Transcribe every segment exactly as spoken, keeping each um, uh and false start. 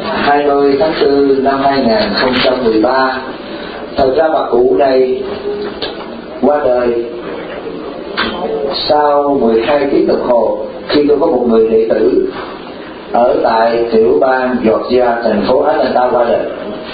hai mươi tháng tư năm hai nghìn không trăm mười ba. Thật ra bà cụ này qua đời sau mười hai tiếng đồng hồ khi tôi có một người đệ tử ở tại tiểu bang Georgia, thành phố Atlanta qua đời.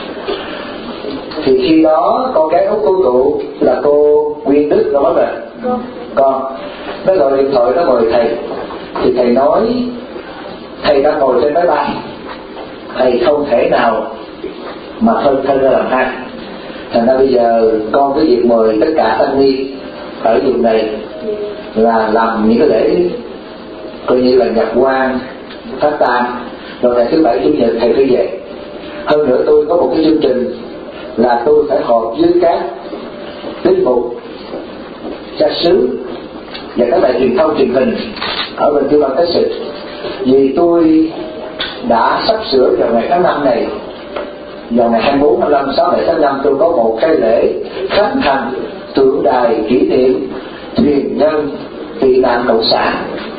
Thì khi đó con gái út của cụ là cô Nguyên Đức nó mất rồi. Con nó gọi điện thoại nó mời thầy, thì thầy nói thầy đang ngồi trên máy bay, thầy không thể nào mà thân thân ra làm hai. Thành ra bây giờ con cứ việc mời tất cả thanh niên ở vùng này là làm những cái lễ coi như là nhập quan phát tang, rồi ngày thứ bảy chủ nhật thầy phải về. Hơn nữa tôi có một cái chương trình là tôi phải họp với các tín mục, cha xứ và các đài truyền thông truyền hình ở bên tiểu bang Texas, vì tôi đã sắp sửa vào ngày tháng năm này, vào ngày hai mươi bốn, hai mươi lăm, sáu, bảy, tháng năm tôi có một cái lễ khánh thành tượng đài kỷ niệm thuyền nhân tị nạn cộng sản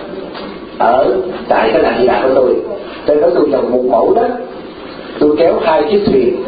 ở tại cái làng di đàn của tôi. Trên đó tôi trồng một mẫu đất, tôi kéo hai chiếc thuyền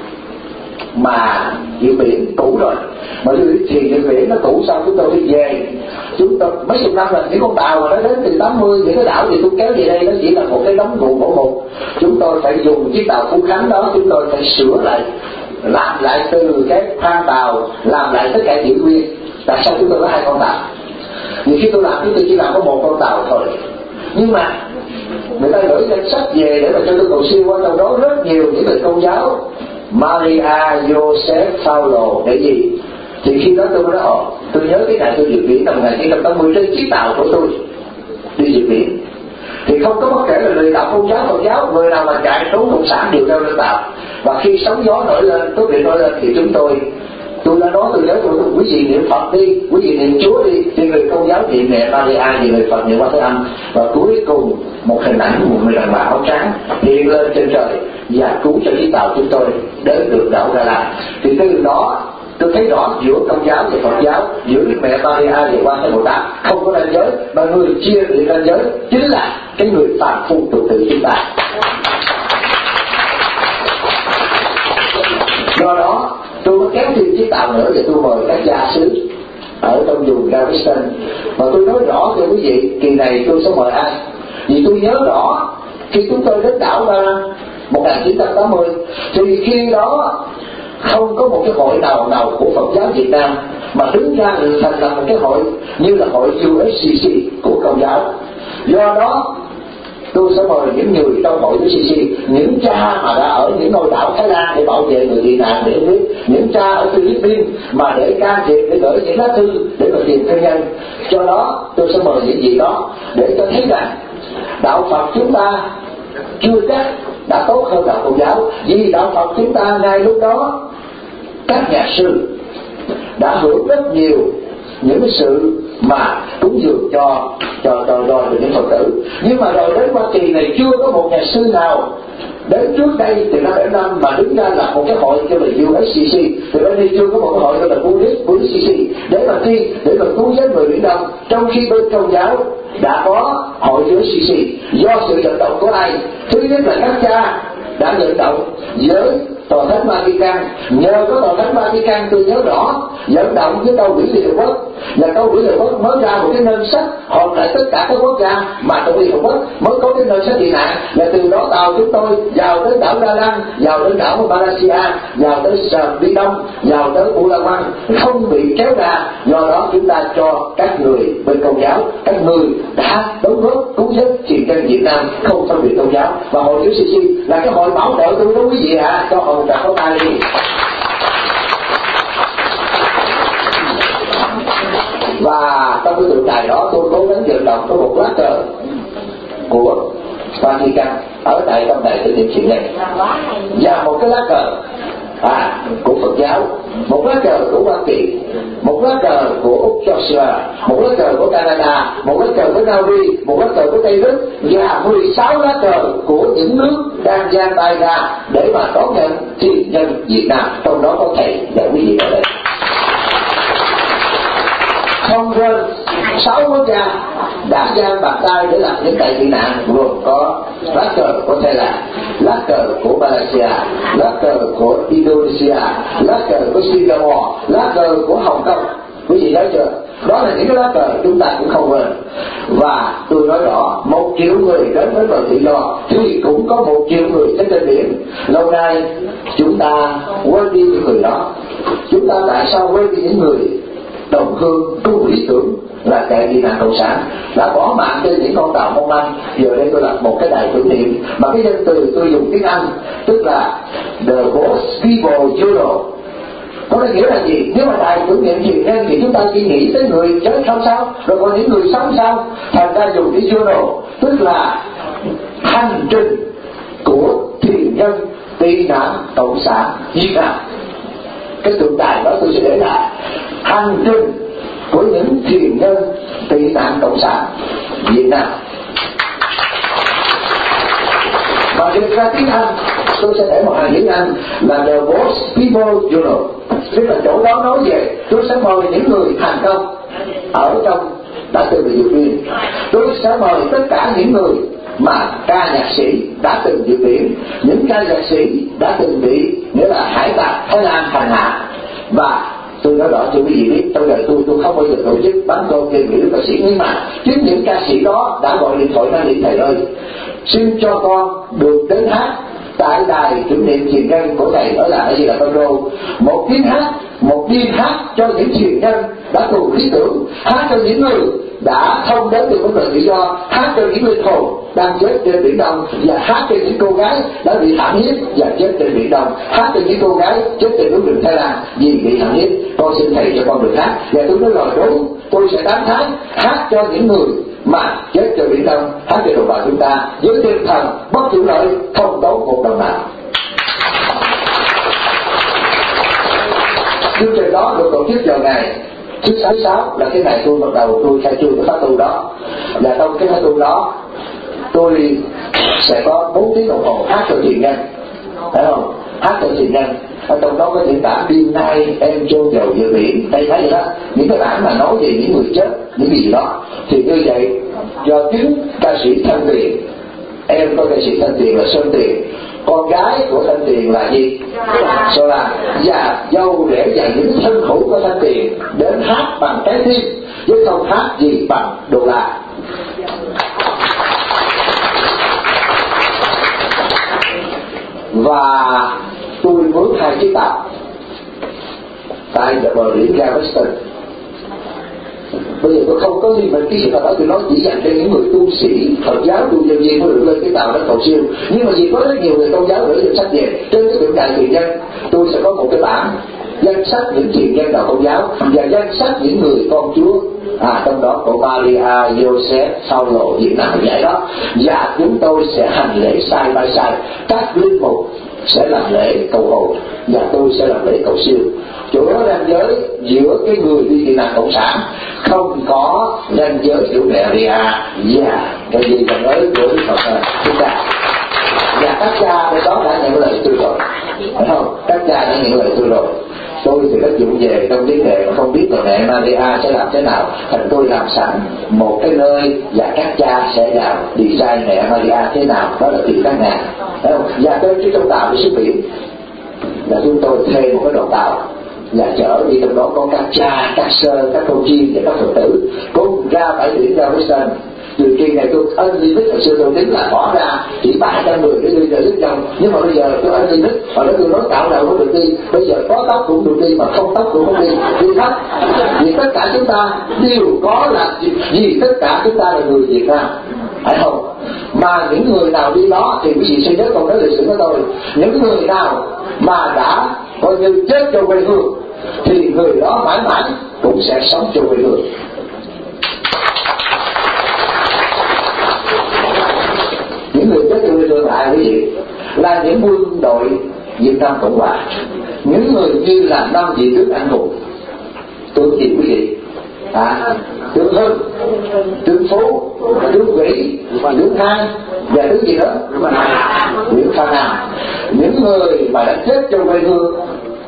mà dự biển cũ rồi, mà dự thuyền dự biển nó cũ xong chúng tôi đi về, chúng tôi mấy chục năm là những con tàu mà nó đến từ tám mươi những cái đảo thì tôi kéo về đây, nó chỉ là một cái đống ruộng gỗ mục. Chúng tôi phải dùng chiếc tàu Phú Khánh đó, chúng tôi phải sửa lại, làm lại từ cái khoang tàu, làm lại tất cả giữ nguyên. Tại sao chúng tôi có hai con tàu? Vì khi tôi làm chúng tôi chỉ làm có một con tàu thôi, nhưng mà người ta gửi danh sách về để mà cho tôi cầu siêu, trong đó rất nhiều những người công giáo Maria Joseph Paulo để gì. Thì khi đó tôi mới nói ồ, tôi nhớ cái ngày tôi dự biển năm một nghìn chín trăm tám mươi trên chiếc tàu của tôi đi dự biển, thì không có bất kể là người đạo công giáo Phật giáo, người nào mà chạy trốn cộng sản đều leo lên tàu. Và khi sóng gió nổi lên, tốt điện nổi lên thì chúng tôi tôi đã nói tôi nhớ tôi, tôi quý vị niệm Phật đi, quý vị niệm Chúa đi, thì người công giáo niệm mẹ Maria, thì người Phật niệm Quan Thế Âm. Và cuối cùng một hình ảnh của một người đàn bà áo trắng hiện lên trên trời và cứu cho chiếc tàu chúng tôi đến được đảo Đà Lạt. Thì từ đó tôi thấy rõ giữa công giáo và Phật giáo, giữa mẹ Maria và Quan Thế Bồ Tát không có ranh giới, mà người chia định ranh giới chính là cái người phàm phu tục tử chúng ta. Do đó tôi có kéo thêm chiếc tàu nữa để tôi mời các gia xứ ở trong vùng Galveston. Mà tôi nói rõ cho quý vị kỳ này tôi sẽ mời ai, vì tôi nhớ rõ khi chúng tôi đến đảo Đà Lạt một nghìn chín trăm tám mươi thì khi đó không có một cái hội nào nào của Phật giáo Việt Nam mà đứng ra thành lập một cái hội như là hội u ét xê xê của công giáo. Do đó tôi sẽ mời những người trong hội u ét xê xê, những cha mà đã ở những ngôi đảo Thái Lan để bảo vệ người tị nạn, để biết những cha ở Philippines mà để can thiệp, để gửi những lá thư để mà tìm thân nhân. Do đó tôi sẽ mời những gì đó để cho thấy rằng đạo Phật chúng ta chưa chắc đã tốt hơn đạo Công giáo, vì đạo Phật chúng ta ngay lúc đó các nhà sư đã hưởng rất nhiều những cái sự mà cúng dường cho cho cho cho những Phật tử. Nhưng mà rồi đến Hoa Kỳ này chưa có một nhà sư nào đến trước đây từ năm bảy năm mà đứng ra lập một cái hội cho là u ét xê xê. Từ bên đây chưa có một cái hội cho là Buddhist Buddhist xê xê để mà đi để mà cứu vớt người Biển Đông, trong khi bên Công giáo đã có hội u ét xê xê. Do sự vận động của ai? Thứ nhất là các cha đã vận động với Tòa Thánh Vatican. Nhờ có Tòa Thánh Vatican tôi nhớ rõ vận động với Cao ủy Liên Hợp Quốc, là Cao ủy Liên Hợp Quốc mới ra một cái ngân sách họp lại tất cả các quốc gia mà trong Liên Hợp Quốc mới có cái ngân sách tị nạn, và từ đó tàu chúng tôi vào đến đảo Đa Lăng, vào đến đảo Malaysia, vào tới Sầm Biển Đông, vào tới Palawan không bị kéo ra. Do đó chúng ta cho các người bên Công giáo, các người đã đóng góp cứu giúp chiến tranh Việt Nam không phân biệt tôn giáo. Và hội u ét xê xê là cái hội bảo trợ tôi đó quý vị ạ, à, cho hội một tràng pháo tay đi. Và trong cái tượng đài đó tôi cố gắng vận động có một lá cờ của Vatican ở tại trong đài tưởng niệm chuyện này, và một cái lá cờ à, của Phật giáo, một lá cờ của Hoa Kỳ, một lá cờ của Úc Georgia, một lá cờ của Canada, một lá cờ của Na Uy, một lá cờ của Tây Đức, và mười sáu lá cờ của những nước đang giang tay ra để mà đón nhận thiên nhân Việt Nam, trong đó có thầy và quý vị ở đây. Không quên sáu quốc gia đã giang bàn tay để làm những trại tị nạn, gồm có lá cờ của Thái Lan, lá cờ của Malaysia, lá cờ của Indonesia, lá cờ của Singapore, lá cờ của Hồng Kông. Quý vị thấy chưa? Đó là những cái lá cờ chúng ta cũng không quên. Và tôi nói rõ, một triệu người đến với bờ tự do thì cũng có một triệu người trên trên biển. Lâu nay chúng ta quên đi những người đó. Chúng ta tại sao quên đi những người đồng hương chung lý tưởng là chạy tị nạn cộng sản, đã bỏ mạng trên những con tàu mong manh? Giờ đây tôi lập một cái đài tưởng niệm mà cái danh từ tôi dùng tiếng Anh, tức là The Boat People Journal. Có nghĩa là gì? Nếu mà đài tưởng niệm truyền nhân thì chúng ta chỉ nghĩ tới người chết không sao, rồi còn những người sống sao? Thành ra dùng cái journal, tức là hành trình của thiền nhân tị nạn cộng sản Việt Nam. Cái tượng đài đó tôi sẽ để lại hành trình của những thiền nhân tị nạn cộng sản Việt Nam. Và dịch ra tiếng Anh tôi sẽ để một hàng chữ Anh là The Boat People Journal, tức là chỗ đó nói về tôi sẽ mời những người thành công ở trong đã từng bị vượt biển. Tôi sẽ mời tất cả những người mà ca nhạc sĩ đã từng vượt biển, những ca nhạc sĩ đã từng bị nghĩa là hải tặc Thái Lan hành hạ. Và tôi nói rõ cho quý vị biết, trong đời tôi tôi không bao giờ tổ chức bắn con kêu biểu ca sĩ, nhưng mà chính những ca sĩ đó đã gọi điện thoại năng điện thầy ơi, xin cho con được đến hát tại đài tưởng niệm truyền nhân của thầy ở làng Di Đà Tông Đô, một tiếng hát, một đêm hát cho những truyền nhân đã cùng lý tưởng, hát cho những người đã không đến được vấn đề tự do, hát cho những linh hồn đang chết trên biển Đông, và hát cho những cô gái đã bị thảm hiếp và chết trên biển Đông, hát cho những cô gái chết trên núi rừng Thái Lan vì bị thảm hiếp. Con xin thầy cho con được hát, và tôi nói lời đúng, tôi sẽ tán thán hát cho những người mà chết trên biển Đông, hát cho đồng bào chúng ta với tinh thần bất chủ lợi, không tốn một đồng nào. Chương trình đó được tổ chức vào ngày thứ sáu sáu là cái ngày tôi bắt đầu tôi khai trương cái khóa tu đó, và trong cái khóa tu đó tôi sẽ có bốn tiếng đồng hồ hát cho thiền nhân, phải không? Hát cho thiền nhân. Ở trong đó có những bản đêm nay em trôi vào giữa biển, đây thấy vậy đó, những cái bản mà nói về những người chết, những gì đó. Thì như vậy do chính ca sĩ Thanh Tiền, em có ca sĩ Thanh Tiền là Sơn Tiền, con gái của Thanh Tiền là gì? Sola, và dâu rể và những thân hữu của Thanh Tiền đến hát bằng trái tim, chứ không hát gì bằng đô la. Và tôi mướn hai chiếc tàu tại bờ biển Galveston. Bây giờ tôi không có gì mình cái gì mà nói, tôi nói chỉ dành cho những người tu sĩ Phật giáo, tu nhân viên mới được lên cái tàu đó cầu siêu. Nhưng mà vì có rất nhiều người tôn giáo gửi danh sách về trên cái tượng đài thiền nhân, tôi sẽ có một cái bản danh sách những thiền nhân đạo Công giáo và danh sách những người con Chúa, à trong đó có Maria, Joseph, Saulo, Việt Nam vậy đó. Và chúng tôi sẽ hành lễ sai by sai, các linh mục sẽ làm lễ cầu hồn và tôi sẽ làm lễ cầu siêu. Chỗ đó ranh giới giữa cái người đi tị nạn cộng sản, không có ranh giới giữa mẹ Maria và cái gì mà nói của Đức Phật chúng ta. Và các cha bên đó đã nhận lời tôi rồi, phải không? Các cha đã nhận lời tôi rồi. Tôi thì rất dụng về trong vấn đề mà không biết là mẹ Maria sẽ làm thế nào, thành tôi làm sẵn một cái nơi và các cha sẽ làm design mẹ Maria thế nào, đó là tùy các ngàn, phải không? Và tới cái trong tàu đi xuất biển là chúng tôi thuê một cái đoàn tàu và chở đi, trong đó có các cha, các sơ, các cô chiên và các Phật tử cùng ra bãi biển Galveston. Từ kỳ này tôi ân limit hồi xưa tôi tính là bỏ ra chỉ ba trăm người để đi về nước trong, nhưng mà bây giờ tôi ân limit, hồi đó tôi nói cạo đầu cũng được đi, bây giờ có tóc cũng được đi mà không tóc cũng không đi, đi hết. Vì tất cả chúng ta đều có là vì tất cả chúng ta là người Việt Nam, phải không? Mà những người nào đi đó thì quý vị sẽ nhớ câu nói lịch sử của tôi, những người nào mà đã coi như chết cho quê hương thì người đó mãi mãi cũng sẽ sống cho quê hương. Những người chết cho quê hương lại quý vị là những quân đội Việt Nam Cộng Hòa, những người như là năm vị tướng anh hùng, tướng gì quý vị? À, tướng Hưng, tướng Phú, tướng Vĩ, tướng Hai và tướng gì nữa? Nguyễn Phan Nam. Những người mà đã chết trong quê hương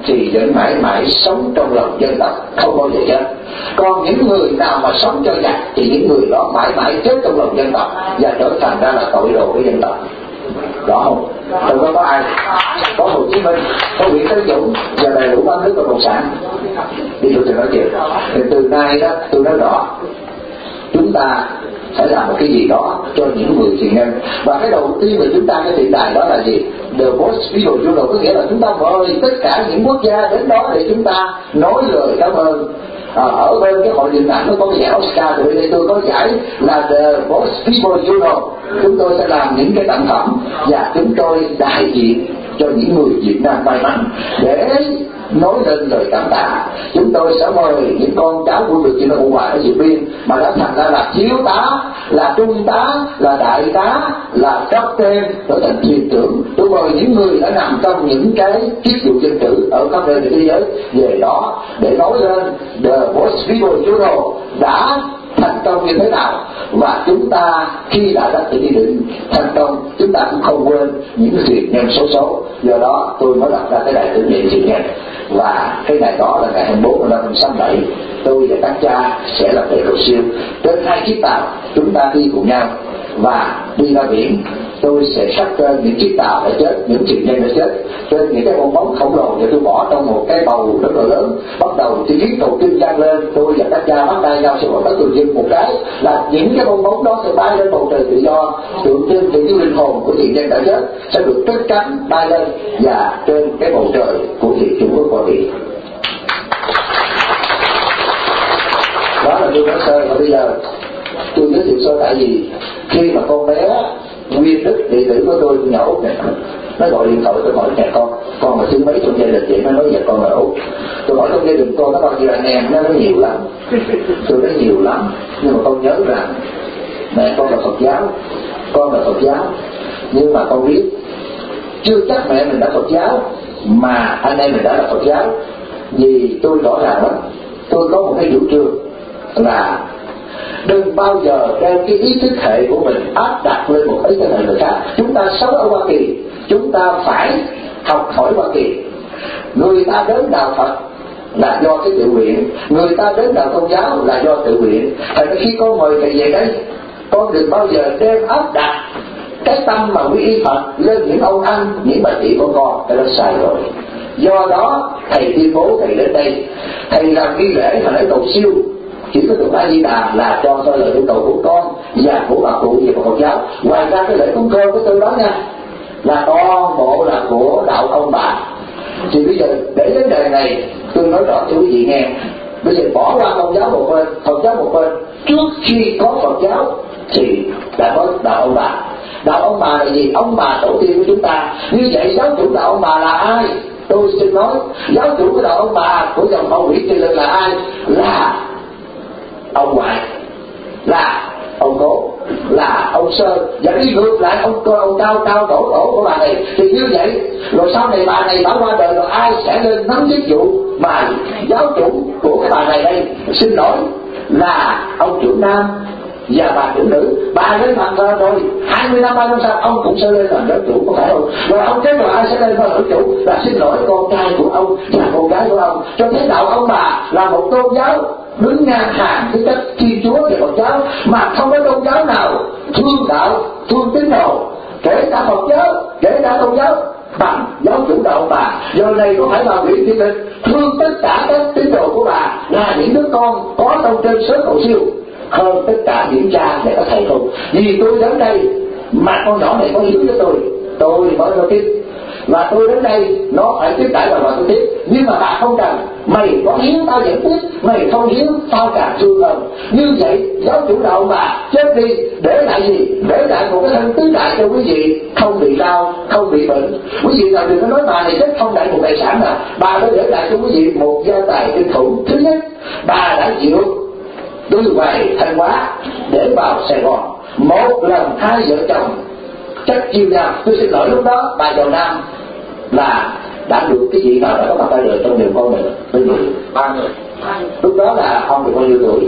thì vẫn mãi mãi sống trong lòng dân tộc, không bao giờ chết. Còn những người nào mà sống cho giặc thì những người đó mãi mãi chết trong lòng dân tộc và trở thành ra là tội đồ của dân tộc. Rõ không? Trong đó có ai? Có Hồ Chí Minh, có Nguyễn Tấn Dũng và đầy đủ bác nước của cộng sản. Đi được thì nói chuyện. Thì từ nay đó tôi nói rõ, chúng ta phải làm một cái gì đó cho những người thiện nhân. Và cái đầu tiên mà chúng ta cái điện đài đó là gì? The Voice People Journal, có nghĩa là chúng ta mời tất cả những quốc gia đến đó để chúng ta nói lời cảm ơn. À, ở bên cái hội điện ảnh nó có cái giải Oscar, rồi đây tôi có giải là The Voice People Journal. Chúng tôi sẽ làm những cái sản phẩm và chúng tôi đại diện cho những người Việt Nam may mắn để nói lên lời cảm tạ. Chúng tôi sẽ mời những con cháu của người Việt Nam Cộng Hòa ở Điện Biên mà đã thành ra là thiếu tá, là trung tá, là đại tá, là cấp trên, trở thành thuyền trưởng. Tôi mời những người đã nằm trong những cái chức vụ dân cử ở các nơi trên thế giới về đó để nói lên The Voice People Journal đã thành công như thế nào. Và chúng ta khi đã đã tự định thành công, chúng ta cũng không quên những thiện nhân số số. Do đó tôi mới đặt ra cái đại tưởng niệm thiện nhân. Và cái ngày đó là ngày hai mươi bốn năm sáu bảy, tôi và các cha sẽ làm lễ cầu siêu trên hai chiếc tàu. Chúng ta đi cùng nhau và đi ra biển. Tôi sẽ sắp trên những chiếc tàu đã chết, những thiện nhân đã chết, trên những cái bong bóng khổng lồ, và tôi bỏ trong một cái bầu rất là lớn. Bắt đầu tôi viết cầu kinh vang lên, tôi và các cha bắt tay nhau sẽ bỏ tới tường dưng một cái là những cái bong bóng đó sẽ bay lên bầu trời tự do, tượng trưng cho những linh hồn của thiện nhân đã chết sẽ được cất cánh bay lên và trên cái bầu trời của thị Trung Quốc qua biển. Đó là tôi nói sơ. Và bây giờ tôi giới thiệu sơ, tại vì khi mà con bé Nguyên Đức đệ tử của tôi nhỏ Út này, nó gọi điện thoại tôi hỏi nhà con con là thứ mấy trong gia đình vậy, nó nói giờ con là Út. Tôi hỏi trong gia đình con nó bao nhiêu anh em, nó nói nhiều lắm. Tôi nói nhiều lắm, nhưng mà con nhớ rằng mẹ con là Phật giáo, con là Phật giáo, nhưng mà con biết chưa chắc mẹ mình đã Phật giáo mà anh em mình đã là Phật giáo. Vì tôi rõ ràng lắm, tôi có một cái chủ trương là đừng bao giờ đem cái ý thức hệ của mình áp đặt lên một ý thức hệ người khác. Chúng ta sống ở Hoa Kỳ, chúng ta phải học hỏi Hoa Kỳ. Người ta đến đạo Phật là do cái tự nguyện, người ta đến đạo Công giáo là do tự nguyện. Thành ra khi con mời thầy về đây, con đừng bao giờ đem áp đặt cái tâm mà quy y Phật lên những ông anh, những bà chị của con. Cái đó sai rồi. Do đó thầy tuyên bố thầy đến đây, thầy làm nghi lễ mà lễ cầu siêu chỉ có tụng A Di Đà là cho theo lời yêu cầu của con và của bà cụ về Phật giáo. Ngoài ra cái lễ cúng cơm của tôi đó nha là toàn bộ là của đạo ông bà. Thì bây giờ để đến đời này tôi nói rõ cho quý vị nghe, bây giờ bỏ qua Công giáo một bên, Phật giáo một bên, trước khi có Phật giáo thì đã có đạo ông bà. Đạo ông bà là gì? Ông bà tổ tiên của chúng ta. Như vậy giáo chủ đạo ông bà là ai? Tôi xin nói, giáo chủ của đạo ông bà của dòng họ Nguyễn Thị Lực là ai? Là ông ngoại, là ông cố, là ông Sơn, và đi ngược lại ông ông cao cao tổ tổ của bà này. Thì như vậy rồi sau này bà này bà qua đời rồi ai sẽ lên nắm chức vụ mà giáo chủ của cái bà này đây? Xin lỗi, là ông trưởng nam và bà trưởng nữ. Bà lên làm thơ rồi hai mươi năm ba năm sau ông cũng sẽ lên làm giáo chủ, có phải không? Rồi ông chết rồi ai sẽ lên làm giáo chủ? Là xin lỗi con trai của ông và con gái của ông. Cho thế đạo ông bà là một tôn giáo đứng ngang hàng với các Thiên Chúa và Phật giáo, mà không có tôn giáo nào thương đạo, thương tín đồ, kể cả Phật giáo, kể cả tôn giáo bằng giáo chủ đạo ông bà. Giờ này có phải bà Nguyễn Thị Lực thương tất cả các tín đồ của bà là những đứa con có trong trên sớm cầu siêu hơn tất cả những cha và các thầy không? Vì tôi đến đây mà con nhỏ này có hiếu với tôi, tôi mới nói tiếp. Và tôi đến đây nó phải tiếp đãi bà bà tôi tiếp. Nhưng mà bà không cần, mày có hiếu tao vẫn tiếp, mày không hiếu tao càng thương hơn. Như vậy giáo chủ đạo ông bà chết đi để lại gì? Để lại một cái thân tứ đại cho quý vị không bị đau, không bị bệnh. Quý vị nào đừng có nói bà này chết không đại một tài sản nào. Bà đã để lại cho quý vị một gia tài kinh khủng. Thứ nhất, bà đã chịu từ ngoài Thanh Hóa để vào Sài Gòn một lần hai vợ chồng chắc chiêu nhau. Tôi xin lỗi lúc đó bà giàu nam là đã được cái vị nào đã có mặt ra đời trong điều con mình bao nhiêu? Ba người. Lúc đó là ông được bao nhiêu tuổi?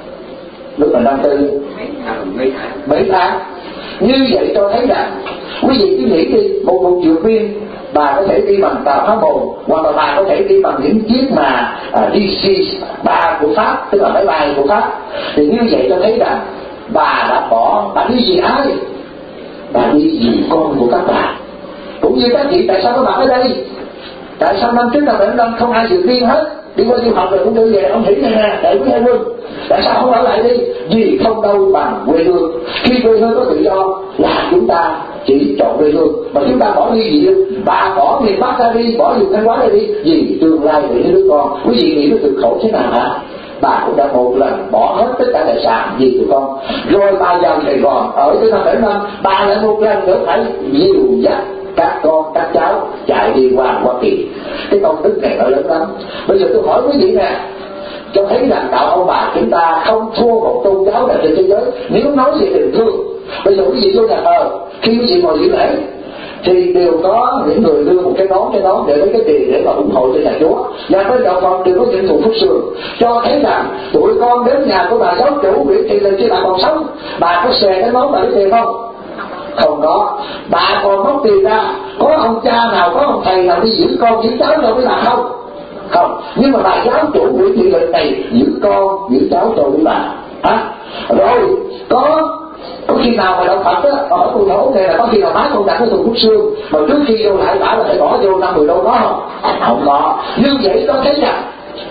Lúc là năm tư mấy tháng. Mấy tháng. Như vậy cho thấy rằng quý vị cứ nghĩ đi, một một triệu viên bà có thể đi bằng tàu hỏa mồn, hoặc là bà có thể đi bằng những chiếc mà uh, đê xê ba của Pháp, tức là máy bay của Pháp. Thì như vậy cho thấy rằng bà đã bỏ, bà đi gì ai? Bà đi vì con của các bà. Cũng như các chị, tại sao các bạn ở đây? Tại sao năm trước năm bảy năm không ai dự tiên hết? Đi qua du học rồi cũng đưa về, ông hiểu này nè, để quý hai quân. Tại sao không ở lại đi? Vì không đâu bằng quê hương. Khi quê hương có tự do là chúng ta chỉ chọn quê hương, mà chúng ta bỏ đi gì đi? Bà bỏ miền Bắc ra đi, bỏ vùng Thanh Hóa ra đi, vì tương lai của những đứa con. Quý vị nghĩ nó cực khổ thế nào hả? Bà cũng đã một lần bỏ hết tất cả tài sản vì tụi con. Rồi bà vào Sài Gòn ở tới năm bảy năm, bà lại một lần nữa phải dìu dắt các con, các cháu chạy đi qua Hoa Kỳ. Cái công đức này nó lớn lắm. Bây giờ tôi hỏi quý vị nè, cho thấy rằng đạo ông bà chúng ta không thua một tôn giáo nào trên thế giới nếu nói về tình thương. Bây giờ quý vị vô nhà thờ, khi quý vị ngồi dự lễ thì đều có những người đưa một cái nón cái nón để lấy cái tiền để mà ủng hộ cho nhà Chúa. Và bên đạo Phật đều có những thụ phúc sườn, cho thấy rằng tụi con đến nhà của bà giáo chủ Nguyễn Thị Linh khi bà còn sống, bà có xòe cái nón bà lấy tiền không? Không có. Bà còn móc tiền ra, có ông cha nào, có ông thầy nào đi giữ con giữ cháu đâu với bà không? Không. Nhưng mà bà giáo chủ Nguyễn Thị Linh này giữ con giữ cháu cho với bà. À, rồi có có khi nào mà đạo Phật á, hỏi cô thấu này là có khi nào má con đặt cái thùng hút xương mà trước khi vô lại bà là phải bỏ vô năm mười đô đó không? Không có. Như vậy có thấy rằng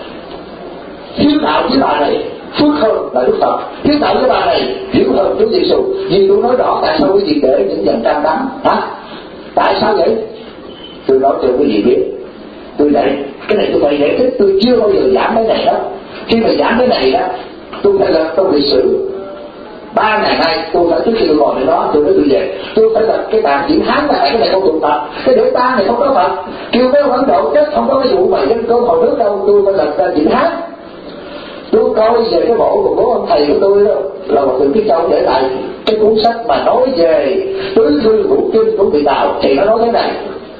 hiếu đạo với bà này phước hơn là Đức Phật, hiếu đạo với bà này hiểu hơn Chúa Giêsu. Vì tôi nói rõ tại sao quý vị để những dàn trang đắng hả? Tại sao vậy? Tôi nói cho quý vị biết. Tôi đây cái này tôi phải giải thích, tôi chưa bao giờ giảng cái này đó. Khi mà giảng cái này đó, tôi phải là trong lịch sử. Ba ngày nay tôi phải, trước khi tôi ngồiในđó tôi nói tôi về, tôi phải là cái tạng chữ Hán là cái này không thuộc Phật, cái để ta này không có Phật, kêu cái Ấn Độ chết không có cái vụ mà dân cơm hồi nước đâu. Tôi phải là chữ Hán. Tôi coi về cái bộ của bố ông thầy của tôi đó là một từ Kiết Châu để lại cái cuốn sách mà nói về tứ thư ngũ kinh của vị Tàu, thì nó nói thế này.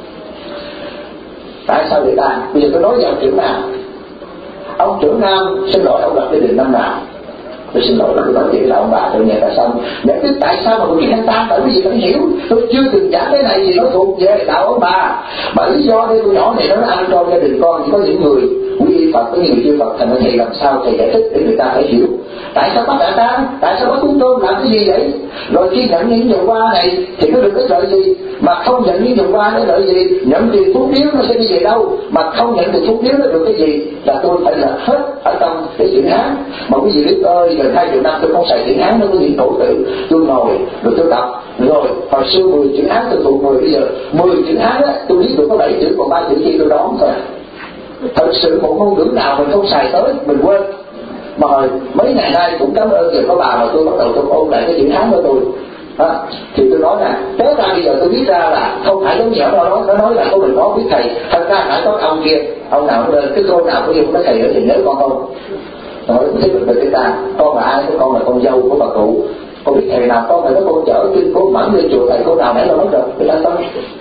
Tại sao để ta? Bây giờ tôi nói vào trưởng Nam. Ông trưởng Nam xin lỗi, ông lập gia đình năm nào? Tôi xin lỗi, tôi nói chuyện là ông bà tôi nghe ta xong. Để biết tại sao mà tôi khen ta, tại vì gì phải hiểu. Tôi chưa từng giảng cái này gì nó thuộc về đạo ông bà. Mà lý do đây tôi nhỏ này nó ăn cho gia đình con, chỉ có những người quý vị Phật, có những người chưa Phật, thành thầy làm sao thầy giải thích để người ta phải hiểu. Tại sao bắt đại ta? Tại sao bắt chúng tôi làm cái gì vậy? Rồi khi nhận những dụng hoa này thì nó được cái lợi gì? Mà không nhận những dụng hoa nó lợi gì? Nhận tiền phúc điếu nó sẽ đi về đâu? Mà không nhận tiền phúc điếu nó được cái gì? Là tôi phải là hết ở trong cái chữ Hán. Mà quý vị biết ơi, gần hai triệu năm tôi không xài chữ Hán, nó có những tổ tự. Tôi ngồi rồi tôi đọc. Rồi hồi xưa mười chữ Hán tôi thuộc mười, bây giờ mười chữ Hán á tôi biết được có bảy chữ, còn ba chữ kia tôi đoán thôi. Thật sự một ngôn ngữ nào mình không xài tới mình quên. Mà hồi mấy ngày nay cũng cảm ơn giờ có bà mà tôi bắt đầu tôi ôn lại cái chữ Hán của tôi. À, thì tôi nói là tới ra bây giờ tôi biết ra là không phải giống như nó nói, nó nói là cô mình có biết thầy, thật ra phải có ông kia, ông nào cũng lên, cái cô nào cũng dùng cái thầy nữa thì nhớ con không. Nói thế mình về chúng ta, con là ai? Con là con dâu của bà cụ. Con biết thầy nào con phải có con chở kinh cô mẫn lên chùa thầy cô nào nãy là nói rồi, người ta nói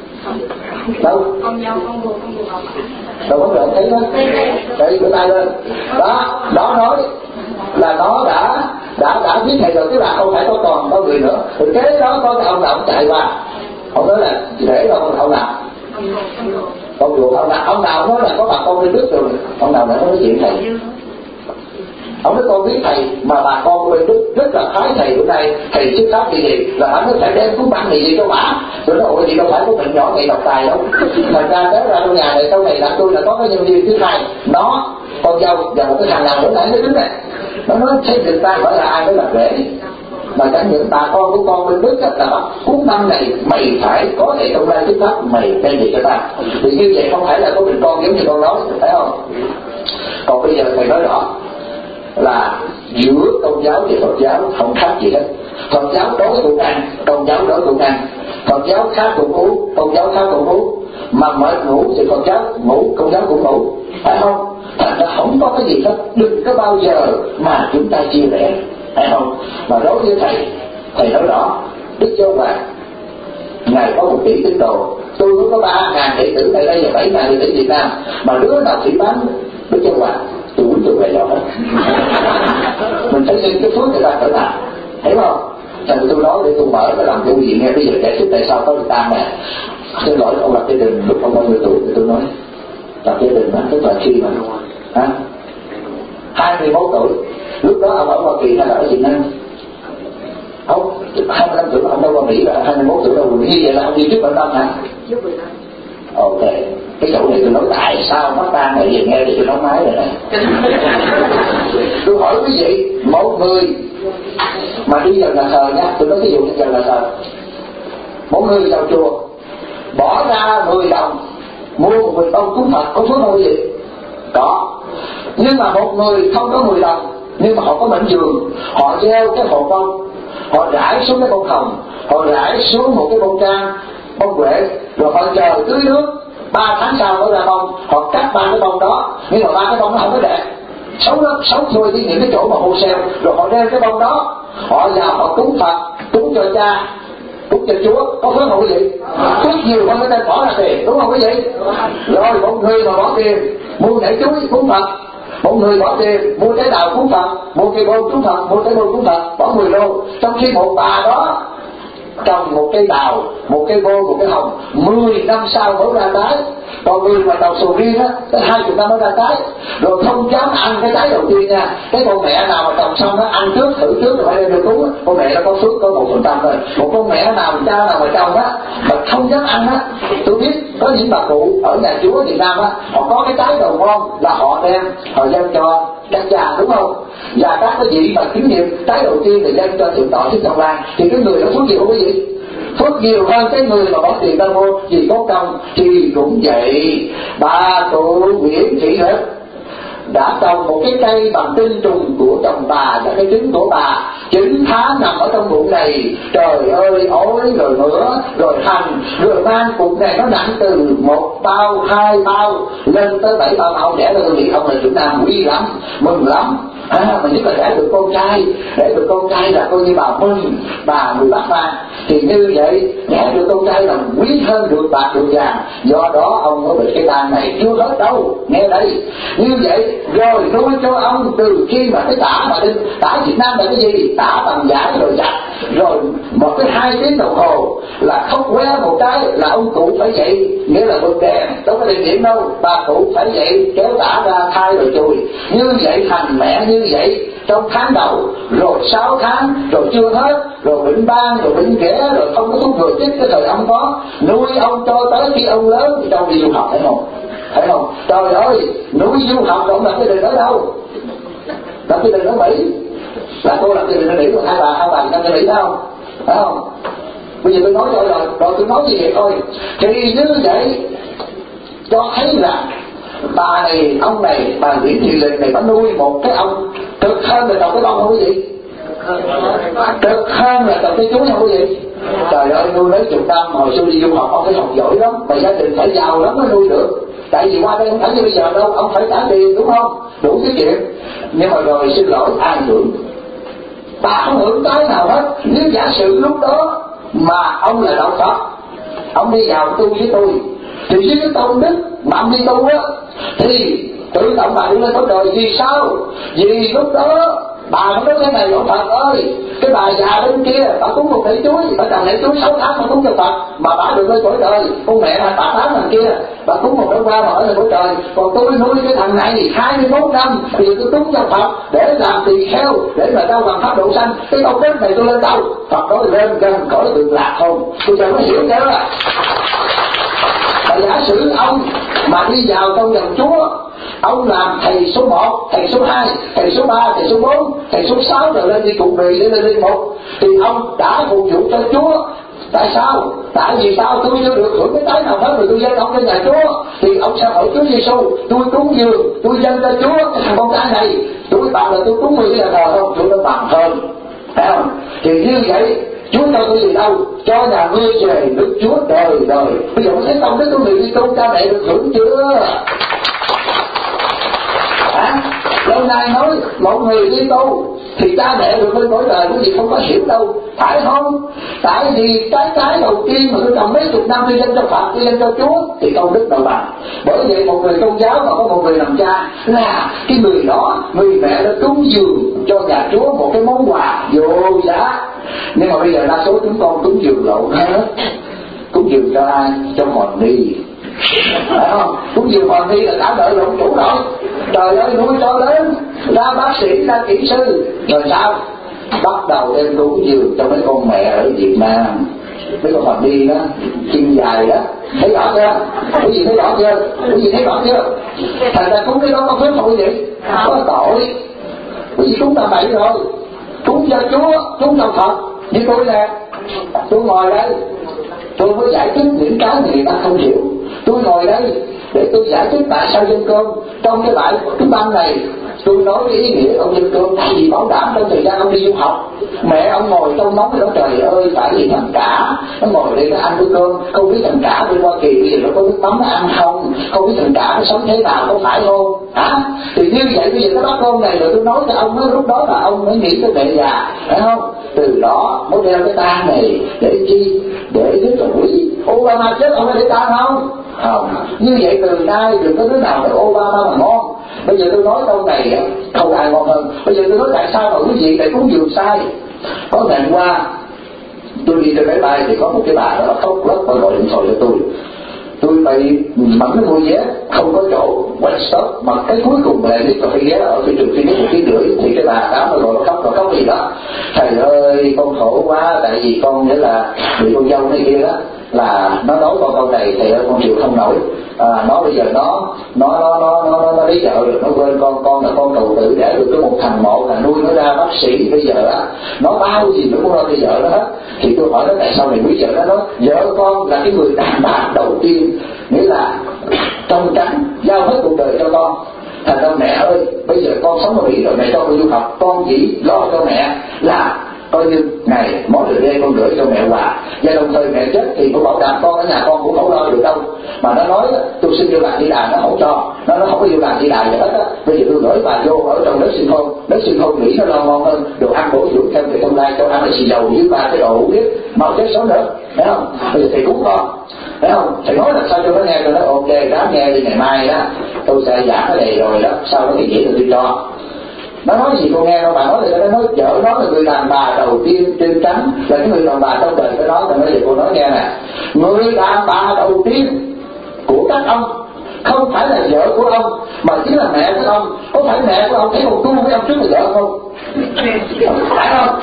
đâu? Con dâu con ruột con ruột ông đâu có được thấy đó, đây cái tay lên, đó đó nói là nó đã đã đã biết thầy rồi, tức là không phải có còn có người nữa. Rồi kế đó có cái ông nào ông chạy qua, ông nói là để đâu ông nào, con ruột ông nào, ông nào nói là có bà con bên Đức rồi, ông nào đã nói chuyện thầy. Ông nói con biết thầy mà bà con của bên Đức rất là khái thầy bữa nay, thầy xuất phát gì gì là hắn nói phải đem cuốn băng gì gì cho bà. Tôi nói ôi gì đâu phải có mình nhỏ ngày đọc tài đâu. Mà ra tới ra trong nhà này sau này là tôi là có cái nhân viên thứ hai, nó con dâu và một cái thằng nào nữa nãy nó đứng này, nó nói thấy người ta gọi là ai mới làm lễ. Mà chẳng những bà con của con bên Đức là bắt cuốn băng này mày phải có thể trong lai xuất phát mày đem gì cho ta. Thì như vậy không phải là có mình con giống như con nói, phải không? Còn bây giờ thầy nói rõ là giữa tôn giáo và Phật giáo không khác gì hết. Phật giáo đối cũng ăn, tôn giáo đối cũng ăn. Phật giáo khác cũng uống, tôn giáo khác cũng uống. Mà mệt ngủ thì Phật giáo ngủ, tôn giáo cũng ngủ, phải không? Thành ra không có cái gì hết, đừng có bao giờ mà chúng ta chia rẽ, phải không? Mà đối với thầy, thầy nói rõ, Đức Chúa Hoàng ngài có một tỷ tín đồ, tôi cũng có ba ngàn đệ tử tại đây và bảy ngàn đệ tử Việt Nam, mà đứa nào chỉ bán Đức Chúa Hoàng tôi muốn tôi về đó hết. Mình phải xin cái phước người ta cỡ nào, thấy không? Thành tôi nói để tôi mở và làm cái gì nghe. Bây giờ giải thích tại sao có người ta nè. Xin lỗi, ông lập gia đình lúc ông bao nhiêu tuổi thì tôi nói lập gia đình đó, tức là khi mà hả? hai mươi mốt tuổi. Lúc đó ông ở Hoa Kỳ hay là ở Việt Nam? Ông hai mươi lăm tuổi ông đâu qua Mỹ là hai mươi mốt tuổi đâu, như vậy là ông đi trước bản tâm hả? Trước Việt Nam. Ok, cái chỗ này tôi nói tại sao phát tan này về nghe thì tôi nói máy rồi này. Tôi hỏi quý vị, một người mà đi vào nhà thờ nha, tôi nói ví dụ như vào nhà thờ, một người vào chùa bỏ ra mười đồng mua một bình bông cúng Phật, có phước không quý vị? Có. Nhưng mà một người không có mười đồng, nhưng mà họ có mảnh vườn, họ gieo cái hộp bông, họ rải xuống cái bông hồng, họ rải xuống một cái bông trang, bông huệ, rồi họ chờ tưới nước, ba tháng sau mới ra bông, họ cắt ba cái bông đó, nhưng mà ba cái bông nó không có đẹp, xấu lắm, xấu thôi đi những cái chỗ mà hồ xeo, rồi họ đem cái bông đó, họ vào họ cúng Phật, cúng cho cha, cúng cho Chúa, có phước không quý vị? Phước nhiều hơn cái tên bỏ ra tiền, đúng không quý vị? Rồi một người mà bỏ tiền mua nảy chuối cúng Phật, một người bỏ tiền mua trái đào cúng Phật, mua cây bông cúng Phật, mua trái bông cúng Phật, bỏ mười đô, trong khi một bà đó trồng một cây đào, một cây bông, một cái hồng, mười năm sau mới ra trái. Còn người mà trồng sầu riêng á, tới hai chục năm mới ra trái, rồi không dám ăn cái trái đầu tiên nha. Cái con mẹ nào mà trồng xong nó ăn trước, thử trước rồi phải đem được cúng, con mẹ nó có phước có một phần trăm thôi. Một con mẹ nào, cha nào mà trồng á, mà không dám ăn á, tôi biết có những bà cụ ở nhà Chúa Việt Nam á, họ có cái trái đầu ngon là họ đem, họ dâng cho các cha, đúng không? Và các cái vị mà kinh nghiệm trái đầu tiên thì dâng cho thượng tọa Thích Thông Lan, thì cái người đó phước nhiều không quý vị? Phước nhiều hơn cái người mà bỏ tiền ra mua vì có công. Thì cũng vậy, bà cụ Nguyễn Thị Lực đã trồng một cái cây bằng tinh trùng của chồng bà và cái trứng của bà, chín tháng nằm ở trong bụng này, trời ơi ối, rồi nữa rồi hành, rồi mang cục này nó nặng từ một bao hai bao lên tới bảy bao. Ông đẻ ra tôi nghĩ ông là Việt Nam quý lắm, mừng lắm. À, mà nhất là đẻ được con trai, đẻ được con trai là coi như bà mừng, bà người bác mang. Thì như vậy đẻ được con trai là quý hơn được bạc được vàng, do đó ông có bị cái tàn này chưa hết đâu, nghe đây. Như vậy rồi nuôi cho ông từ khi mà cái tả mà đi tả Việt Nam là cái gì? Tả bằng giải rồi giặt, rồi một cái hai tiếng đồng hồ là khóc que một cái là ông cụ phải dậy, nghĩa là bật đèn, đâu có điện điện đâu, bà cụ phải dậy kéo tả ra thay rồi chùi. Như vậy thành mẹ như vậy trong tháng đầu, rồi sáu tháng, rồi chưa hết, rồi bệnh ban, rồi bệnh ghẻ, rồi không có thuốc người chích cái thời ông có, nuôi ông cho tới khi ông lớn thì cho đi du học, thấy không? Thấy không? Trời ơi, nuôi du học rồi ông làm cái đình ở đâu? Làm cái đình ở Mỹ, là cô làm cái đình ở Mỹ, rồi hai bà hai bà làm cái Mỹ đó không? Phải không? Bây giờ tôi nói rồi, rồi, rồi tôi nói như vậy thôi. Thì như vậy cho thấy là bà này, ông này, bà Nguyễn Thị Lịch này, bà nuôi một cái ông cực hơn là trồng cái bông không quý vị? Cực hơn là trồng cái chuối không quý vị? Trời ơi, nuôi mấy chục năm, hồi xưa đi du học ông phải học giỏi lắm, mà gia đình phải giàu lắm mới nuôi được. Tại vì qua đây không phải như bây giờ đâu, ông phải trả tiền, đúng không? Đủ cái chuyện. Nhưng mà rồi xin lỗi, ai hưởng? Bà không hưởng cái nào hết. Nếu giả sử lúc đó mà ông là đạo Phật, ông đi vào tu với tôi, thì với cái tôn đức mà ông đi tu á, thì tự động bà đi lên cõi đời. Vì sao? Vì lúc đó bà không nói thế này, ông Phật ơi, cái bà già bên kia bà cúng một nảy chuối, bà trồng nảy chuối sáu tháng mà cúng cho Phật, mà bà được lên cõi đời. Con mẹ bà tám tháng thằng kia bà cúng một đôi qua mà ở lên cõi đời. Còn tôi nuôi cái thằng này hai mươi mốt năm thì tôi cúng cho Phật để làm tỳ kheo, để mà đâu bằng pháp độ sanh. Cái công đức này tôi lên đâu? Phật nói lên gần cõi Cực Lạc không? Tôi chẳng có hiểu nữa. Mà giả sử ông mà đi vào trong dòng Chúa, ông làm thầy số một, thầy số hai, thầy số ba, thầy số bốn, thầy số sáu, rồi lên đi cùng bì để lên linh mục, thì ông đã phục vụ cho Chúa. Tại sao? Tại vì sao tôi chưa được hưởng cái trái nào hết, rồi tôi dâng ông cho nhà Chúa. Thì ông sẽ hỏi Chúa Giêsu, tôi cúng dường, tôi dâng cho Chúa cái thằng con cái này, tôi bạn là tôi cúng mười cái nhà thờ không? Chúa nó bằng hơn, phải không? Thì như vậy Chúa cho tôi gì đâu? Cho nhà ngươi về nước Chúa đời đời. Bây giờ có thấy công đức của người đi tu cha mẹ được hưởng chưa? À, lâu nay nói một người đi tu thì cha mẹ được lên cõi đời, cái gì không có hiểu đâu, phải không? Tại vì cái cái đầu tiên mà tôi trồng mấy chục năm tôi dâng cho Phật, tôi dâng cho Chúa thì công đức đâu bằng. Bởi vậy một người công giáo mà có một người làm cha là cái người đó, người mẹ đã cúng dường cho nhà Chúa một cái món quà vô giá. Nhưng mà bây giờ đa số chúng con cúng dường lộn hết. cúng dường cho ai? Cho hoàng ni. Phải không? Cúng dường hoàng ni là đã đợi lộn chủ rồi. Trời ơi, nuôi cho lớn, ra bác sĩ, ra kỹ sư, rồi sao? Bắt đầu đem cúng dường cho mấy con mẹ ở Việt Nam, mấy con hoàng ni đó, chân dài đó, thấy rõ chưa? Quý vị thấy rõ chưa? Quý vị thấy rõ chưa? Thành ra cúng cái đó có phép không quý vị? Có tội. Quý vị cúng tầm bậy rồi. Cúng cho Chúa, cúng cho Phật. Như tôi nè, tôi ngồi đây, tôi mới giải thích những cái mà người ta không hiểu. Tôi ngồi đây để tôi giải thích tại sao dân cơm. Trong cái bài cái băng này tôi nói cái ý nghĩa ông dân cơm, tại vì bảo đảm trong thời gian ông đi du học, mẹ ông ngồi trong nóng đó, trời ơi, tại vì thằng cả nó ngồi đây nó ăn bữa cơm, không biết thằng cả bên Hoa Kỳ bây giờ nó có nước mắm nó ăn không, không biết thằng cả nó sống thế nào, có phải không hả? Thì như vậy bây giờ cái bát cơm này rồi tôi nói cho ông ấy, lúc đó là ông mới nghĩ tới mẹ già, phải không? Từ đó mới đeo cái tang này để chi? Để cái tuổi Obama chết ông có để tang không? Không. Như vậy từ nay đừng có đứa nào để Obama mà ngon. Bây giờ tôi nói câu này không ai ngon hơn. Bây giờ tôi nói tại sao mà quý vị lại cúng dường sai. Có ngày qua tôi đi trên máy bay thì có một cái bà đó khóc lóc và gọi điện thoại cho tôi. Tôi bị mẫn cái mua vé không có chỗ quay stop, mà cái cuối cùng là đi cà phê ghé ở cái trường phi một tiếng rưỡi thì cái bà đó mà gọi nó khóc, nó khóc gì đó, thầy ơi con khổ quá, tại vì con nghĩa là bị con dâu này kia đó, là nó nói con câu này thầy ơi con chịu không nổi. À, nó bây giờ nó nó nó nó nó nó lấy vợ rồi, nó quên con con là con cầu tử để được cái một thằng mộ là nuôi nó ra bác sĩ. Bây giờ á nó bao gì nó cũng lo cho vợ nó hết. Thì tôi hỏi nó tại sao mày quý vợ nó? Nói vợ con là cái người đàn bà đầu tiên, nghĩa là trong trắng giao hết cuộc đời cho con. Thành ra mẹ ơi, bây giờ con sống ở Mỹ rồi, mẹ cho con du học, con chỉ lo cho mẹ là coi như này món đồ đen con gửi cho mẹ quà, và đồng thời mẹ chết thì tôi bảo đảm con ở nhà con cũng không lo được đâu. Mà nó nói tôi xin vô làm đi đà, nó không cho, nó nó không có vô làm đi đà gì hết á. Bây giờ tôi gửi bà vô ở trong đất sinh khôn, đất sinh khôn Mỹ nó lo ngon hơn, đồ ăn bổ dưỡng thêm về tương lai cho ăn là xì dầu với ba cái đồ uống biết mau chết sống nữa, thấy không? Bây giờ thầy cúng con, thấy không? Thầy nói là sao cho nó nghe, cho nó ok ráng nghe đi, ngày mai đó tôi sẽ giảng cái này rồi đó, sau đó thì dễ tôi đi cho. Nó nói gì cô nghe đâu, bà nói thì nó nói vợ nó là người đàn bà đầu tiên trên trắng, là cái người đàn bà trong đời cái đó. Thì nói gì cô nói nghe nè, người đàn bà đầu tiên của các ông không phải là vợ của ông mà chính là mẹ của ông. Có phải mẹ của ông thấy một tu với ông trước là vợ không? Phải không?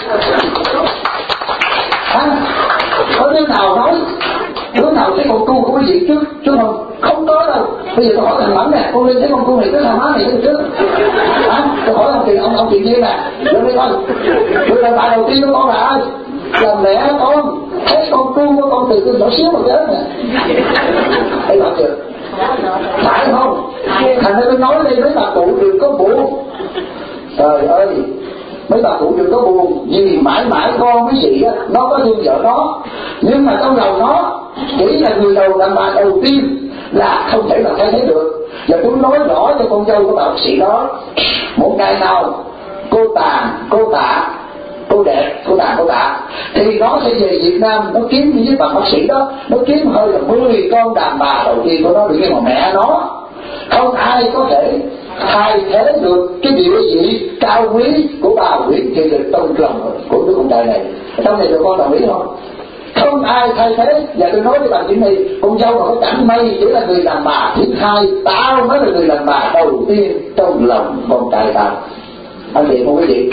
À, có đứa nào nói đứa nào thấy con tu của quý vị trước chứ không? Không có đâu. Bây giờ tôi hỏi thằng Mẫn nè, con Linh thấy con tu này cái thằng má này cái trước hả? Tôi hỏi ông tiền ông ông tiền viên nè, được đi con, người đàn bà đầu tiên của con là ai? Là mẹ con. Thấy con tu của con từ từ nhỏ xíu mà chết nè, thấy rõ chưa? Phải không? Thành ra tôi nói đây mấy bà cụ đừng có buồn. Trời ơi, mấy bà cụ đừng có buồn, vì mãi mãi con mấy chị á, nó có thương vợ nó, nhưng mà trong lòng nó chỉ là người đầu đàn bà đầu tiên là không thể nào thay thế được. Và tôi nói rõ cho con dâu của bà bác sĩ đó, một ngày nào cô Tàn, cô Tạ, cô đẹp, cô Tàn, cô Tạ thì nó sẽ về Việt Nam, nó kiếm với bà bác sĩ đó, nó kiếm hơi là mười con đàn bà đầu tiên của nó, đừng như mà mẹ nó. Không ai có thể thay thế được cái địa vị cao quý của bà Nguyễn Thị Lịch trong lòng của đứa con trai này. Trong này tụi con đồng ý không? Không ai thay thế. Và tôi nói với bà chuyện này, con dâu mà có chẳng may chỉ là người đàn bà thứ hai, tao mới là người đàn bà đầu tiên trong lòng con trai tao. Anh chị không quý vị?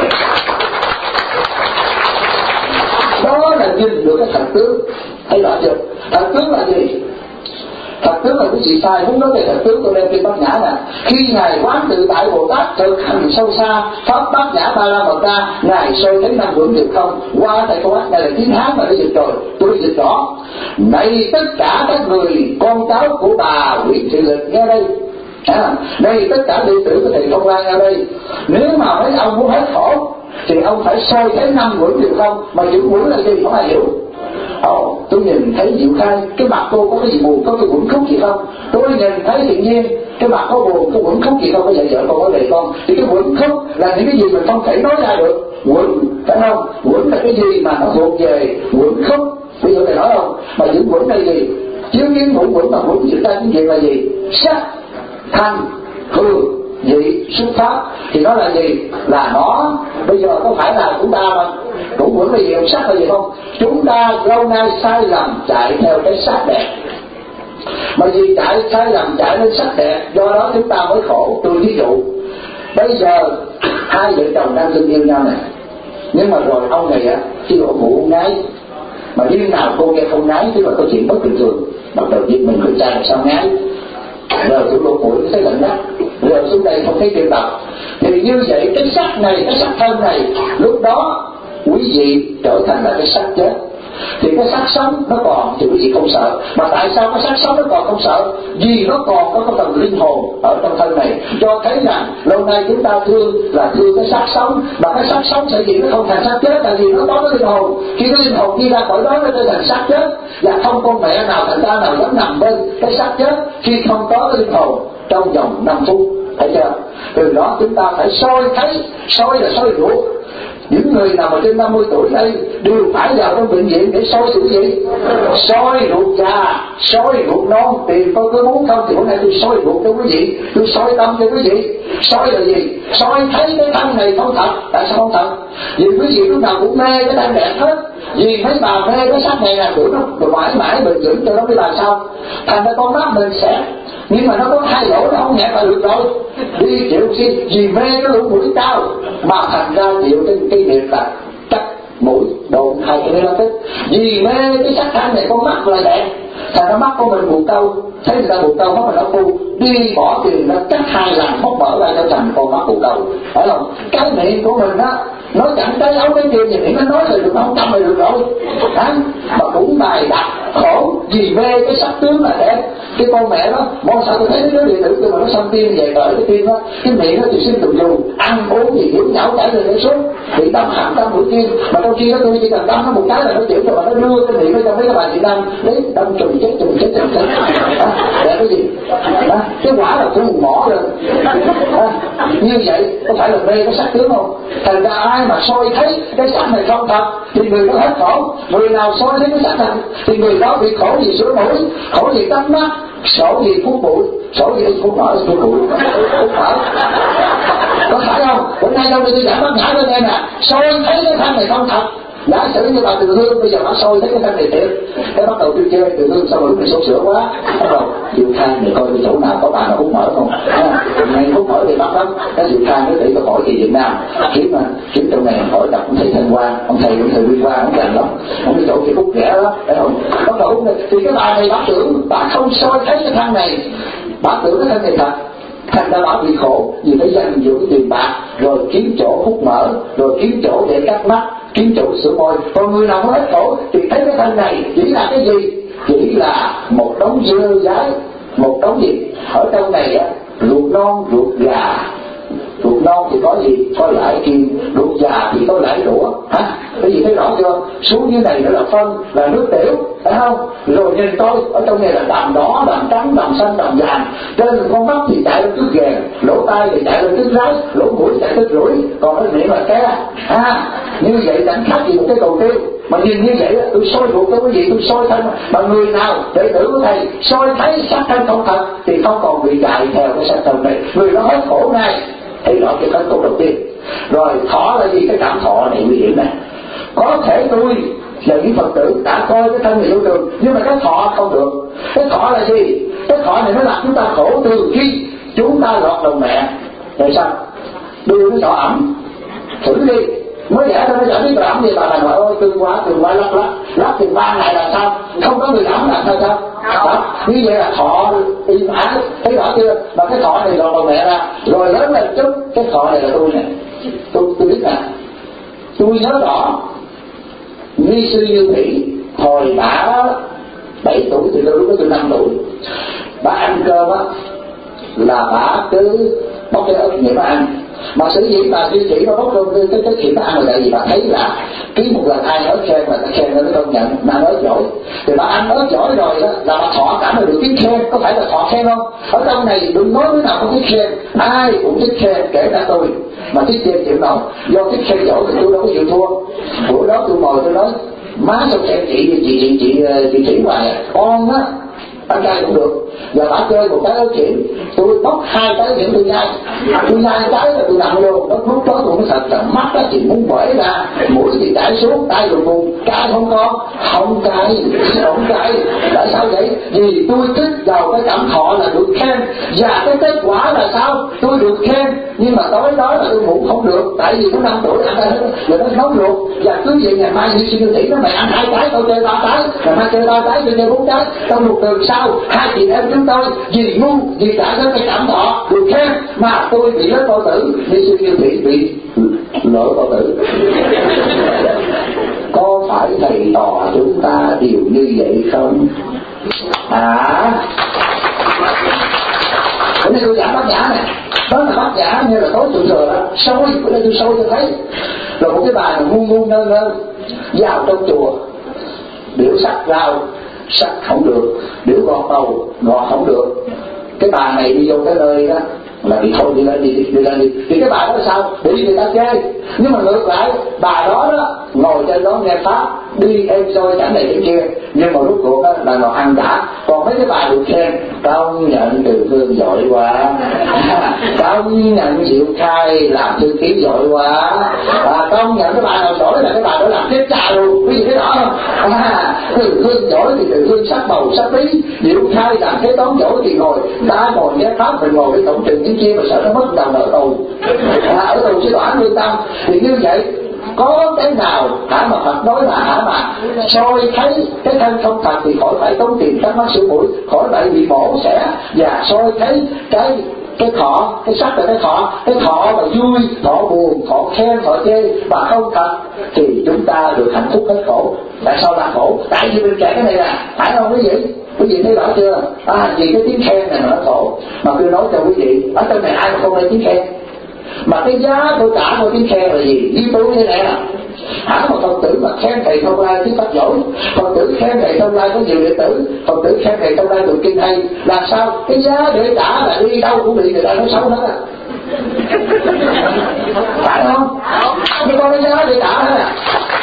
Đó là nhìn được cái thật tướng. Thấy rõ chưa? Thật tướng là gì? Thật tướng là cái gì sai? Muốn nói về thật tướng tôi đem trên Bát Nhã nè. Khi ngài quán tự tại Bồ Tát thực hành sâu xa pháp Bát Nhã Ba La Mật Đa, ngài soi thấy năm vững được không? Qua tại câu hát này là tiếng Hán mà đã dịch rồi, tôi dịch rõ. Này tất cả các người con cháu của bà Nguyễn Thị Lịch nghe đây. À, đây tất cả đệ tử của thầy Công Lan ở đây, nếu mà mấy ông muốn hết khổ thì ông phải soi thấy năm vững được không? Mà vững vững là gì? Không ai hiểu. Ồ, tôi nhìn thấy Diệu Khai, cái mặt cô có cái gì buồn, có cái quẩn khúc gì không? Tôi nhìn thấy tự nhiên cái mặt có buồn, có quẩn khúc gì không? Bây giờ vợ con có đề con, thì cái quẩn khúc là những cái gì mình không thể nói ra được. Quẩn, phải không? Quẩn là cái gì mà nó thuộc về quẩn khúc, ví dụ thầy nói không? Mà những quẩn là gì? Chiếu kiến ngũ quẩn mà quẩn chữ ta tiếng Việt là gì? Sắc, thanh, hương, vị xuất phát thì nó là gì? Là nó bây giờ có phải là chúng ta mà cũng vẫn là gì ông sắc là gì không? Chúng ta lâu nay sai lầm chạy theo cái sắc đẹp, mà vì chạy sai lầm chạy lên sắc đẹp, do đó chúng ta mới khổ. Tôi ví dụ bây giờ hai vợ chồng đang thương yêu nhau này, nhưng mà rồi ông này á khi ổ ngủ con gái, mà đêm nào cô nghe không ngái, tức là có chuyện bất bình thường, bắt đầu giật mình người trai làm sao ngái, rồi xuống lỗ mũi thấy lạnh ngắt, rồi xuống đây không thấy tim đập. Thì như vậy cái sắc này, cái sắc thân này, lúc đó quý vị trở thành là cái sắc chết. Thì cái xác sống nó còn thì quý vị không sợ. Mà tại sao cái xác sống nó còn không sợ? Vì nó còn có cái phần linh hồn ở trong thân này. Do thấy rằng lâu nay chúng ta thương là thương cái xác sống, mà cái xác sống sẽ gì nó không thành xác chết, là vì nó có cái linh hồn. Khi cái linh hồn đi ra khỏi đó nó trở thành xác chết, và không con mẹ nào thành ra nào dám nằm bên cái xác chết khi không có cái linh hồn trong vòng năm phút. Thấy chưa? Từ đó chúng ta phải soi thấy, soi là soi ruột. Những người nào mà trên năm mươi tuổi đây đều phải vào trong bệnh viện để soi sự gì? Soi ruột già, soi ruột non. Tiền tôi cứ muốn không thì hôm nay tôi soi ruột cho quý vị, tôi soi tâm cho quý vị. Soi là gì? Soi thấy cái thân này không thật. Tại sao không thật? Vì quý vị lúc nào cũng mê cái thân đẹp hết. Vì mấy bà mê cái sắc này là tưởng nó rồi mãi mãi bền vững cho nó mới là sao? Thành ra con mắt mình sẽ, nhưng mà nó có hai lỗ nó không nhẹ là được rồi. Đi chịu xin vì mê cái lỗ mũi cao mà thành ra chịu cái cái việc là cắt mũi đồn hai cái nó tức. Vì mê cái sắc thân này con mắt là đẹp, thành ra mắt của mình buồn câu, thấy người ta buồn câu mắt mình nó phu, đi bỏ tiền nó cắt hai lần móc mở ra cho thành con mắt buồn câu, phải không? Cái miệng của mình á nó chẳng cái ấu cái kia gì nó nói là được, nó không tâm là được rồi, hả? Mà cũng bài đặt khổ vì mê cái sắc tướng là đẹp. Cái con mẹ đó, mong sao tôi thấy cái đứa điện tử tôi mà nó xăm tim về cởi cái tim đó, cái miệng nó thì xin tùm dù, ăn uống gì hiểu nhão chảy rồi để xuống, bị tâm hẳn tâm mũi tim, mà trong khi đó tôi chỉ cần đâm nó một cái là nó chịu rồi, mà nó đưa cái miệng nó cho mấy các bạn chị đâm, đấy đâm trùng chết trùng chết trùng chết, để cái gì? À, cái quả là tôi mỏ rồi. À, như vậy có phải là mê cái sắc tướng không? Thành ra ai mà soi thấy cái sắc này không thật thì người đó hết khổ. Người nào soi thấy cái sắc thật thì người đó bị khổ gì sửa mũi, khổ gì tắm mắt, sổ gì phút bụi, sổ gì phút nổi phút bụi, phút thở. Có phải không? Hôm nay đâu tôi giảng bác nhã lên em nè, soi thấy cái thân này không thật. Giả sử như bà Từ Hương bây giờ bà soi thấy cái thân này thiệt, cái bắt đầu tôi chơi Từ Hương sao mà lúc này sốt sữa quá, bắt đầu Diệu Khang này coi cái chỗ nào có bà nào hút mỡ không? Ngày hút mỡ thì bắt lắm, cái Diệu Khang nó để tôi hỏi gì Việt Nam, kiếm mà kiếm trong này hỏi đọc ông thầy Thanh Quang, ông thầy ông thầy Nguyên Quang ông rành lắm, ông cái chỗ kia hút rẻ đó, thấy không? Bắt đầu hút này thì cái bà này bà tưởng bà không soi thấy cái thân này, bà tưởng cái thân này thật. Thành ra bà bị khổ vì phải dành dụng tiền bạc, rồi kiếm chỗ hút mỡ, rồi kiếm chỗ để cắt mắt, kiếm chỗ sửa môi. Còn người nào có hết khổ thì thấy cái thân này chỉ là cái gì? Chỉ là một đống dơ dái, một đống gì? Ở trong này á, ruột non, ruột gà. Ruột non thì có gì? Có lãi kim, ruột già thì có lãi đũa. Hả? Cái gì thấy rõ chưa? Xuống dưới này nữa là phân, là nước tiểu, phải không? Rồi nhìn tôi, ở trong này là đầm đỏ, đầm trắng, đầm xanh, đầm vàng. Trên con mắt thì chạy lên tức ghèn, lỗ tai thì chạy lên tức rái, lỗ mũi chạy tức rủi, còn cái miệng là ke. À, như vậy chẳng khác gì một cái cầu tiêu. Mà nhìn như vậy tôi soi ruột cho cái gì? Tôi soi thân. Mà người nào đệ tử của thầy soi thấy sắc thân không thật thì không còn bị chạy theo cái sắc thân này, người đó hết khổ ngay. Thấy rõ cái thân khổ đầu tiên. Rồi thọ là gì? Cái cảm thọ này nguy hiểm này. Có thể tôi là những Phật tử đã coi cái thân này vô thường, nhưng mà cái thọ không được. Cái thọ là gì? Cái thọ này nó làm chúng ta khổ từ khi chúng ta lọt lòng mẹ. Tại sao? Đưa cái thọ ẩm, thử đi. Mới đẻ ra nó chẳng biết rồi ẩm gì, bà bà nói ôi cưng quá, cưng quá, lắc lắc lắc thì ba ngày là sao? Không có người ẩm là sao sao? Đó, như vậy là thọ im ái, thấy rõ chưa? Mà cái thọ này lọt lòng mẹ ra, rồi lớn lên chút, cái thọ này là tôi nè, tôi tôi biết nè, tôi nhớ rõ Ni sư Như Thủy hồi bả bảy tuổi thì lúc đó tôi năm tuổi, bà ăn cơm á là bả cứ bóc cái ớt nhẹ mà ăn. Mà sử dĩ bà duy trì nó bóc cơm cái cái cái chuyện nó ăn là tại vì bà thấy là ký một lần ai ớt khen là ta khen nó công nhận mà ăn ớt giỏi, thì bà ăn ớt giỏi rồi đó là bà thọ cảm được tiếng khen. Có phải là thọ khen không? Ở trong này đừng nói đứa nào không thích khen, ai cũng thích khen kể cả tôi, mà thích khen chịu nổi. Do thích khen giỏi thì tôi đâu có chịu thua. Bữa đó tôi ngồi tôi nói má sao khen chị chị chị chị chị Thủy hoài à, con á ăn cay cũng được. Và bà chơi một cái ớt chuyển, tôi bóc hai cái những tôi nhai, tôi nhai cái là tôi nằm luôn. Đó lúc đó tôi mới thật là mắt đó thì muốn bể ra, mũi thì chảy xuống, tay rồi vùng cay không có, không cay, không cay. Tại sao vậy? Vì tôi thích vào cái cảm thọ là được khen, và cái kết quả là sao? Tôi được khen, nhưng mà tối đó là tôi ngủ không được, tại vì nó năm tuổi ăn ra rồi nó nấu ruột. Và cứ vậy ngày mai như siêu thị nó mày ăn hai cái, tao chơi ba cái, ngày mai chơi ba cái, tôi chơi bốn cái. Trong một tuần sau hai chị em chúng tôi vì ngu vì đã có cái cảm thọ được khen mà tôi bị lớp bao tử, như siêu thị bị lỡ bao tử. Có phải thầy trò chúng ta đều như vậy không? À, bữa nay tôi giảng bát nhã này, đó là bát nhã như là tối thượng thừa đó, soi, bữa nay tôi soi cho thấy. Rồi một cái bà ngu ngu ngơ ngơ vào trong chùa, biểu sắc rau sắc không được, biểu gọt đầu gọt không được. Cái bà này đi vô cái nơi đó là bị thôi đi lên đi đi lên đi, thì cái bà đó sao? Bị người ta chê. Nhưng mà ngược lại bà đó đó ngồi trên đó nghe pháp, đi em xôi chẳng này cái kia, nhưng mà lúc cuộc đó là nó ăn đã. Còn mấy cái bà được khen công nhận Từ Phương giỏi quá, công nhận Diệu Khai làm thư ký giỏi quá, và công nhận cái bà nào giỏi là cái bà đó làm tiếp trà luôn. Quý vị thấy rõ không? À, Từ Phương giỏi thì Từ Phương sắc bầu sắc bí, Diệu Khai làm kế toán giỏi thì ngồi ta ngồi nghe pháp, mình ngồi cái cổng trường những kia mà sợ nó mất đầu nợ tù, à, ở tù chế đoán lương tâm. Thì như vậy có cái nào hả mà Phật nói là hả mà soi thấy cái thân không thật thì khỏi phải tốn tiền cắt mắt sửa mũi, khỏi phải bị mổ xẻ, và soi thấy cái cái thọ, cái sắc là cái thọ, cái thọ mà vui, thọ buồn, thọ khen, thọ chê mà không thật thì chúng ta được hạnh phúc hết khổ. Tại sao là khổ? Tại vì mình kể cái này là phải không quý vị? Quý vị thấy rõ chưa? À, vì cái tiếng khen này nó khổ. Mà tôi nói cho quý vị, ở trong này ai mà không nghe tiếng khen? Mà cái giá tôi trả của tiếng khen là gì? Như tôi như thế này à, hả mà Phật tử mà khen thầy Thông Lai tiếng Pháp giỏi, Phật tử khen thầy Thông Lai có nhiều đệ tử, Phật tử khen thầy Thông Lai tụng kinh hay, là sao? Cái giá để trả là đi đâu cũng bị người ta nói xấu hết à, phải không? Nhưng có cái giá để trả hết à.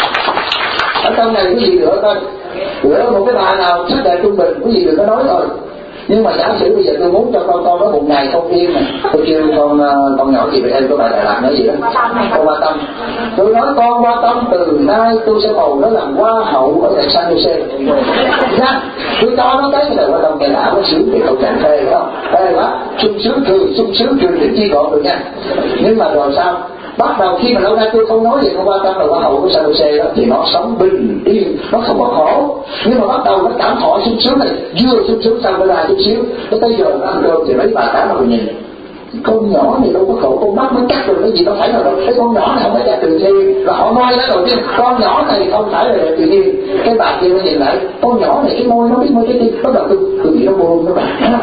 Ở trong này quý vị rửa coi, rửa một cái bà nào sắc đẹp trung bình, quý vị đừng có nói rồi. Nhưng mà giả sử bây giờ tôi muốn cho con con nó một ngày không yên này, tôi kêu con con nhỏ gì vậy em, có bà Đà Lạt nói gì đó, con Hoa Tâm, tôi nói con Hoa Tâm từ nay tôi sẽ bầu nó làm hoa hậu ở tại San Jose nha. Tôi cho nó cái là Hoa Tâm ngày nào nó sướng thì cậu chẳng phê, phải không? Phê quá, sung sướng cười, sung sướng cười đến chi gọn được nha. Nhưng mà rồi sao? Bắt đầu khi mà lâu nay tôi không nói gì không quan tâm là hoa hậu của San Jose đó, thì nó sống bình yên, nó không có khổ. Nhưng mà bắt đầu nó cảm thọ sung sướng này, vừa sung sướng xong nó ra chút xíu, nó tới giờ nó ăn cơm thì mấy bà tám mà nhìn con nhỏ này đâu có khổ, con mắt nó cắt rồi cái gì nó phải là rồi, cái con nhỏ này không phải là tự nhiên, là họ nói đó đầu tiên, con nhỏ này không phải là tự nhiên. Cái bà kia nó nhìn lại, con nhỏ này cái môi nó biết môi cái gì, bắt đầu tôi tôi nghĩ nó buồn các bạn,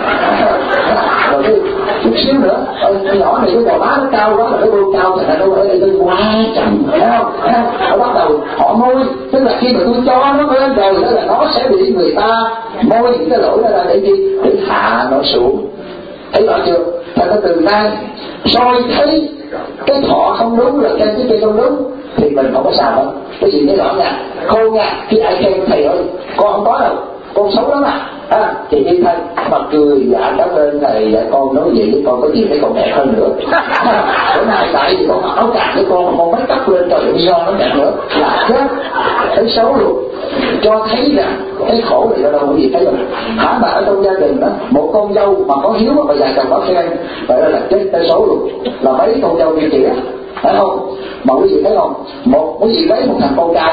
rồi cái chút xíu nữa, con nhỏ này cái gò má nó cao quá là cái bông cao thành ra nó ở đây tôi quá chậm, thấy không? Nó bắt đầu họ môi, tức là khi mà tôi cho nó lên rồi đó là nó sẽ bị người ta môi những cái lỗi đó ra để gì, để hạ nó xuống. Thấy rõ chưa? Thành ra từ nay soi thấy cái thọ không đúng là khen cái kia không đúng thì mình không có sao đâu. Cái gì thấy rõ nha, khôn nha, khi ai khen thầy ơi con không có đâu, con xấu lắm à, à thì đi thay mà cười dạ cảm ơn thầy, dạ con nói vậy với con có gì thấy con đẹp hơn nữa. Bữa nay tại vì con mặc áo cạp với con mà con mới cắt lên trời do nó đẹp nữa là chết, thấy xấu luôn. Cho thấy rằng cái khổ này ở đâu có gì thấy không? Hả mà ở trong gia đình đó, một con dâu mà có hiếu mà vài chồng có khen, vậy là chết tới số luôn, là mấy con dâu kia kìa, thấy không? Mà quý vị thấy không? Một quý vị lấy một thằng con trai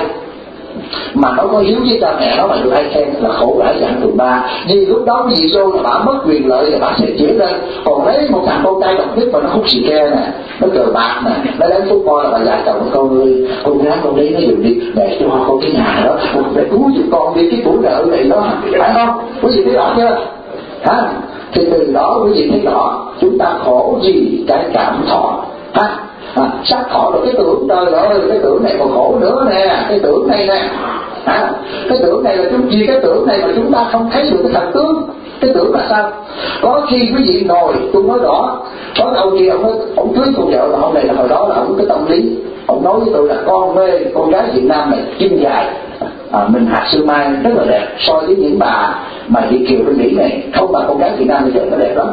mà nó có hiếu với cha mẹ nó mà được ai khen là khổ rải dạng tường ba, vì lúc đó quý vị vô là bà mất quyền lợi là bà sẽ chửi lên. Còn lấy một thằng con trai độc nhất mà nó hút xì ke nè, nó cờ bạc nè, nó đánh football là bà già chồng con ơi, con gái con đấy nó dùng đi để cho con cái nhà đó, để cứu giùm con đi cái của nợ này đó, phải không? Quý vị thấy rõ chưa? Hả? Thì từ đó quý vị thấy rõ chúng ta khổ vì cái cảm thọ, ha? À, sắc thọ rồi cái tưởng, trời ơi cái tưởng này còn khổ nữa nè, cái tưởng này nè, à, cái tưởng này là chúng gì, cái tưởng này mà chúng ta không thấy được cái thật tướng. Cái tưởng là sao? Có khi quý vị ngồi, tôi nói rõ, có ông kia ông nói, ông cưới con vợ là ông này là hồi đó là ông cái tâm lý, ông nói với tôi là con mê con gái Việt Nam này chân dài, à, mình hạt sương mai rất là đẹp so với những bà mà Việt kiều bên Mỹ này, không, bà con gái Việt Nam bây giờ nó đẹp lắm.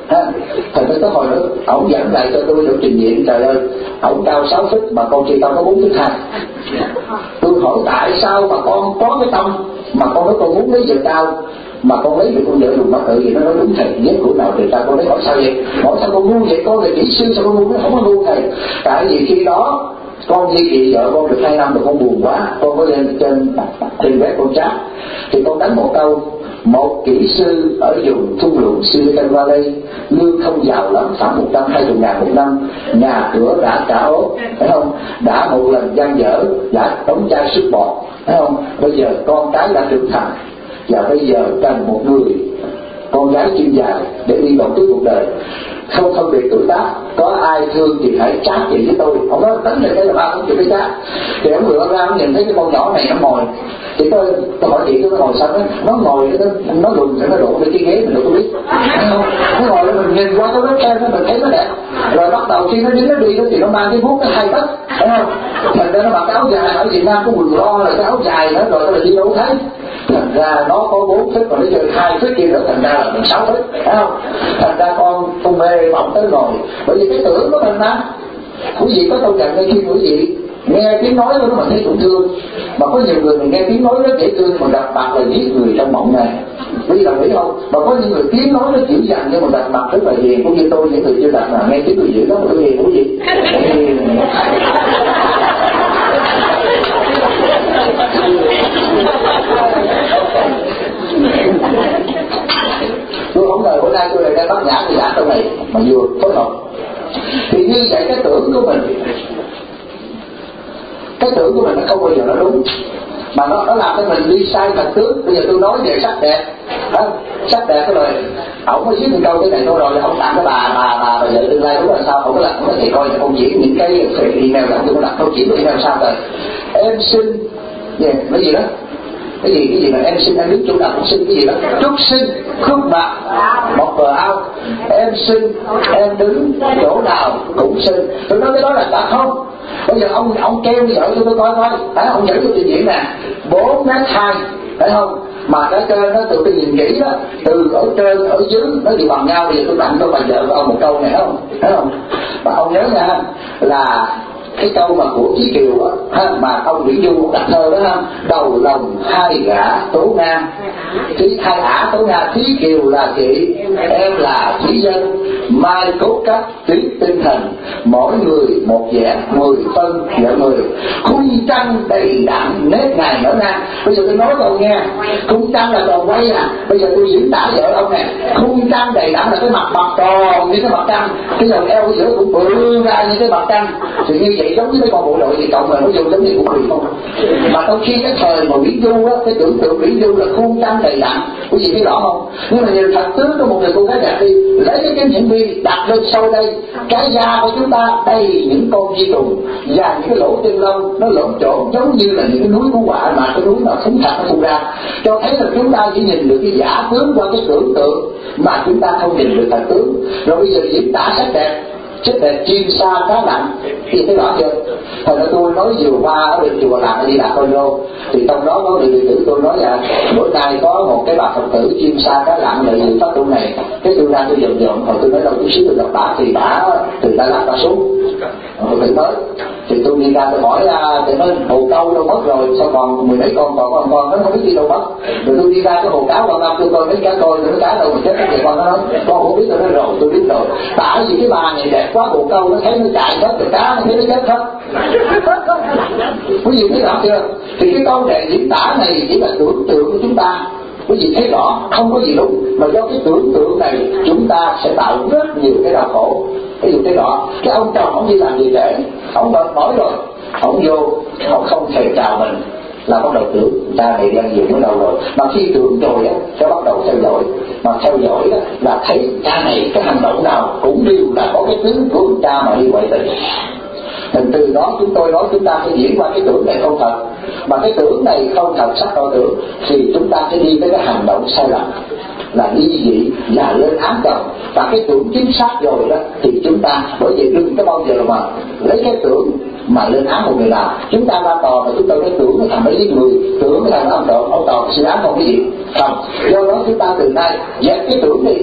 ha. Thành ra tới hồi nữa ổng dẫn lại cho tôi được trình diện, trời ơi ổng cao sáu feet mà con chỉ cao có bốn feet hai. Tôi hỏi tại sao mà con có cái tâm mà con nói con muốn lấy vợ cao mà con lấy được con vợ lùn mắt tự gì. Nó nói đúng thầy, với của nào thì ta con nói hỏi sao vậy, hỏi sao con ngu vậy, con là kỹ sư sao con ngu? Nó không có ngu thầy, tại vì khi đó con ly dị vợ con được hai năm rồi con buồn quá, con có lên trên trên web con chat thì con đánh một câu: một kỹ sư ở vùng thung lũng Silicon Valley lương không giàu lắm, khoảng một trăm hai mươi ngàn một năm, nhà cửa đã cả ốt, phải không, đã một lần gian dở, đã đóng chai sức bọt, phải không, bây giờ con cái đã trưởng thành và bây giờ cần một người con gái chuyên dài để đi vào cuối cuộc đời, không phân biệt tuổi tác, có ai thương thì hãy chat gì với tôi. Ông nói tính này đây là ba không chịu cái chat, thì ông lựa ra ông nhìn thấy cái con nhỏ này nó ngồi, thì tôi tôi hỏi chị nó ngồi sao đó, nó ngồi nó nó lùn rồi nó đổ lên cái ghế mình đâu có biết, thấy không? Nó ngồi lên mình nhìn qua cái webcam nó mình thấy nó đẹp, rồi bắt đầu khi nó đến nó đi đó thì nó mang cái bút cái hai tấc, thấy không? Thành ra nó mặc cái áo dài, ở Việt Nam có quần lo rồi cái áo dài nữa, rồi nó đi đâu thấy. Thành ra nó có bốn phút mà nó chơi hai phút kia nữa, thành ra là mình sáu phút, thấy không? Thành ra con con mê vọng tới ngồi, bởi vì cái tưởng của mình mà. Quý vị có công nhận ngay khi quý vị nghe tiếng nói của nó mà thấy tổn thương, mà có nhiều người mình nghe tiếng nói rất dễ thương mà gặp mặt là giết người trong mộng này, quý vị đồng ý không? Mà có những người tiếng nói nó dữ dằn nhưng mà gặp mặt rất là hiền, cũng như tôi những người chưa gặp mà nghe tiếng người dữ đó mà tôi hiền, quý vị tôi không ngờ bữa nay tôi lại đang bắt nhã thì giảng trong này mà vừa phối hợp. Thì như vậy cái tưởng của mình, cái tưởng của mình nó không bao giờ nó đúng, mà nó nó làm cho mình đi sai thật tướng. Bây giờ tôi nói về sắc đẹp, đó, sắc đẹp cái lời ổng mới viết một câu cái này thôi, rồi ông tặng cái bà bà bà bà vợ tương lai đúng là sao, ông có làm ông có thể coi ông diễn những cái email là tôi có đặt câu chỉ của email sao rồi em xin yeah, cái gì đó cái gì cái gì mà em xin em biết chỗ nào cũng xin cái gì đó chúc xin khúc bạc một bờ ao em xin em đứng chỗ nào cũng xin. Tôi nói cái đó là thật không? Bây giờ ông ông kêu vợ cho tôi coi coi, phải ông dẫn tôi trình diễn nè, bốn mét hai, phải không? Mà cái trên nó từ tôi nhìn kỹ đó, từ ở trên ở dưới nó đều bằng nhau. Bây giờ tôi tặng cho bà vợ của ông một câu này không, thấy không? Mà ông nhớ nha là cái câu mà của Chí Kiều á, mà ông Nguyễn Du đặt thơ đó ha, đầu lòng hai gã tố ngang, Chí hai ả tố ngang, Chí Kiều là chị, em là Chí Dân, mai cốt cách tuyết tinh thần, mỗi người một vẻ mười phân vợ người, khung trăng đầy đặn nét ngày nở nang. Bây giờ tôi nói câu nghe, khung trăng là tròn quay à, bây giờ tôi diễn tả vợ ông nè, khung trăng đầy đặn là cái mặt mặt tròn như cái mặt trăng, cái dòng eo ở giữa cũng bự ra như cái mặt trăng, thì như vậy giống như mấy con bộ đội thì cộng mà nó vô giống như cũng bị không. Mà trong khi cái thời mà Nguyễn Du á, cái tưởng tượng Nguyễn Du là khung trăng đầy đặn, quý vị thấy rõ không? Nhưng mà nhìn thật tướng của một người cô gái đẹp đi, lấy cái cái những vi đặt lên sau đây, cái da của chúng ta đầy những con vi trùng và những cái lỗ chân lông nó lộn trộn giống như là những cái núi của quả mà cái núi mà phúng thật nó phun ra, cho thấy là chúng ta chỉ nhìn được cái giả tướng qua cái tưởng tượng mà chúng ta không nhìn được thật tướng. Rồi bây giờ diễn tả sắc đẹp, chất đẹp chim sa cá lặn thì thấy rõ chưa? Thật ra tôi nói vừa qua ở bên chùa làm ở Di Đà Con Đô, thì trong đó có người đệ tử tôi nói là bữa nay có một cái bà Phật tử chim sa cá lặn là gì phát tu này, cái tôi ra tôi dọn dọn, hồi tôi nói đâu chút xíu tôi gặp bà thì bà từ Đà Lạt bà xuống rồi tự tới, thì tôi đi ra tôi hỏi thì nói hồ câu đâu mất rồi, sao còn mười mấy con còn con con nó không biết đi đâu mất. Rồi tôi đi ra cái hồ cáo con năm tôi coi mấy cá coi mấy cá đâu mà chết cái con nó nói con không biết. Tôi nói rồi tôi biết rồi, tại vì cái bà này đẹp quá, hồ câu nó thấy nó chạy hết rồi cá nó thấy nó chết hết. Quý vị thấy rõ chưa? Thì cái câu này diễn tả này chỉ là tưởng tượng của chúng ta, quý vị thấy rõ không có gì đúng, mà do cái tưởng tượng này chúng ta sẽ tạo rất nhiều cái đau khổ. Ví dụ thấy rõ, cái ông chồng ông đi làm gì để ông mệt mỏi rồi, ông vô ông không thèm chào mình là bắt đầu tưởng cha này đang dụng ở đâu rồi. Mà khi tưởng rồi á sẽ bắt đầu theo dõi, mà theo dõi á là thấy cha này cái hành động nào cũng đều là có cái tướng của cha mà đi ngoại tình. Thành từ đó chúng tôi nói chúng ta phải diễn qua cái tưởng này không thật, mà cái tưởng này không thật sắc đo tưởng thì chúng ta sẽ đi tới cái hành động sai lầm là ly dị và lên án chồng. Và cái tưởng chính xác rồi đó thì chúng ta bởi vì đừng có bao giờ mà lấy cái tưởng mà lên án một người nào. Chúng ta ra tòa mà chúng ta cái tưởng nó thành mấy cái người tưởng nó thành ông tòa ông tòa xử án không cái gì không. Do đó chúng ta từ nay dẹp cái tưởng đi,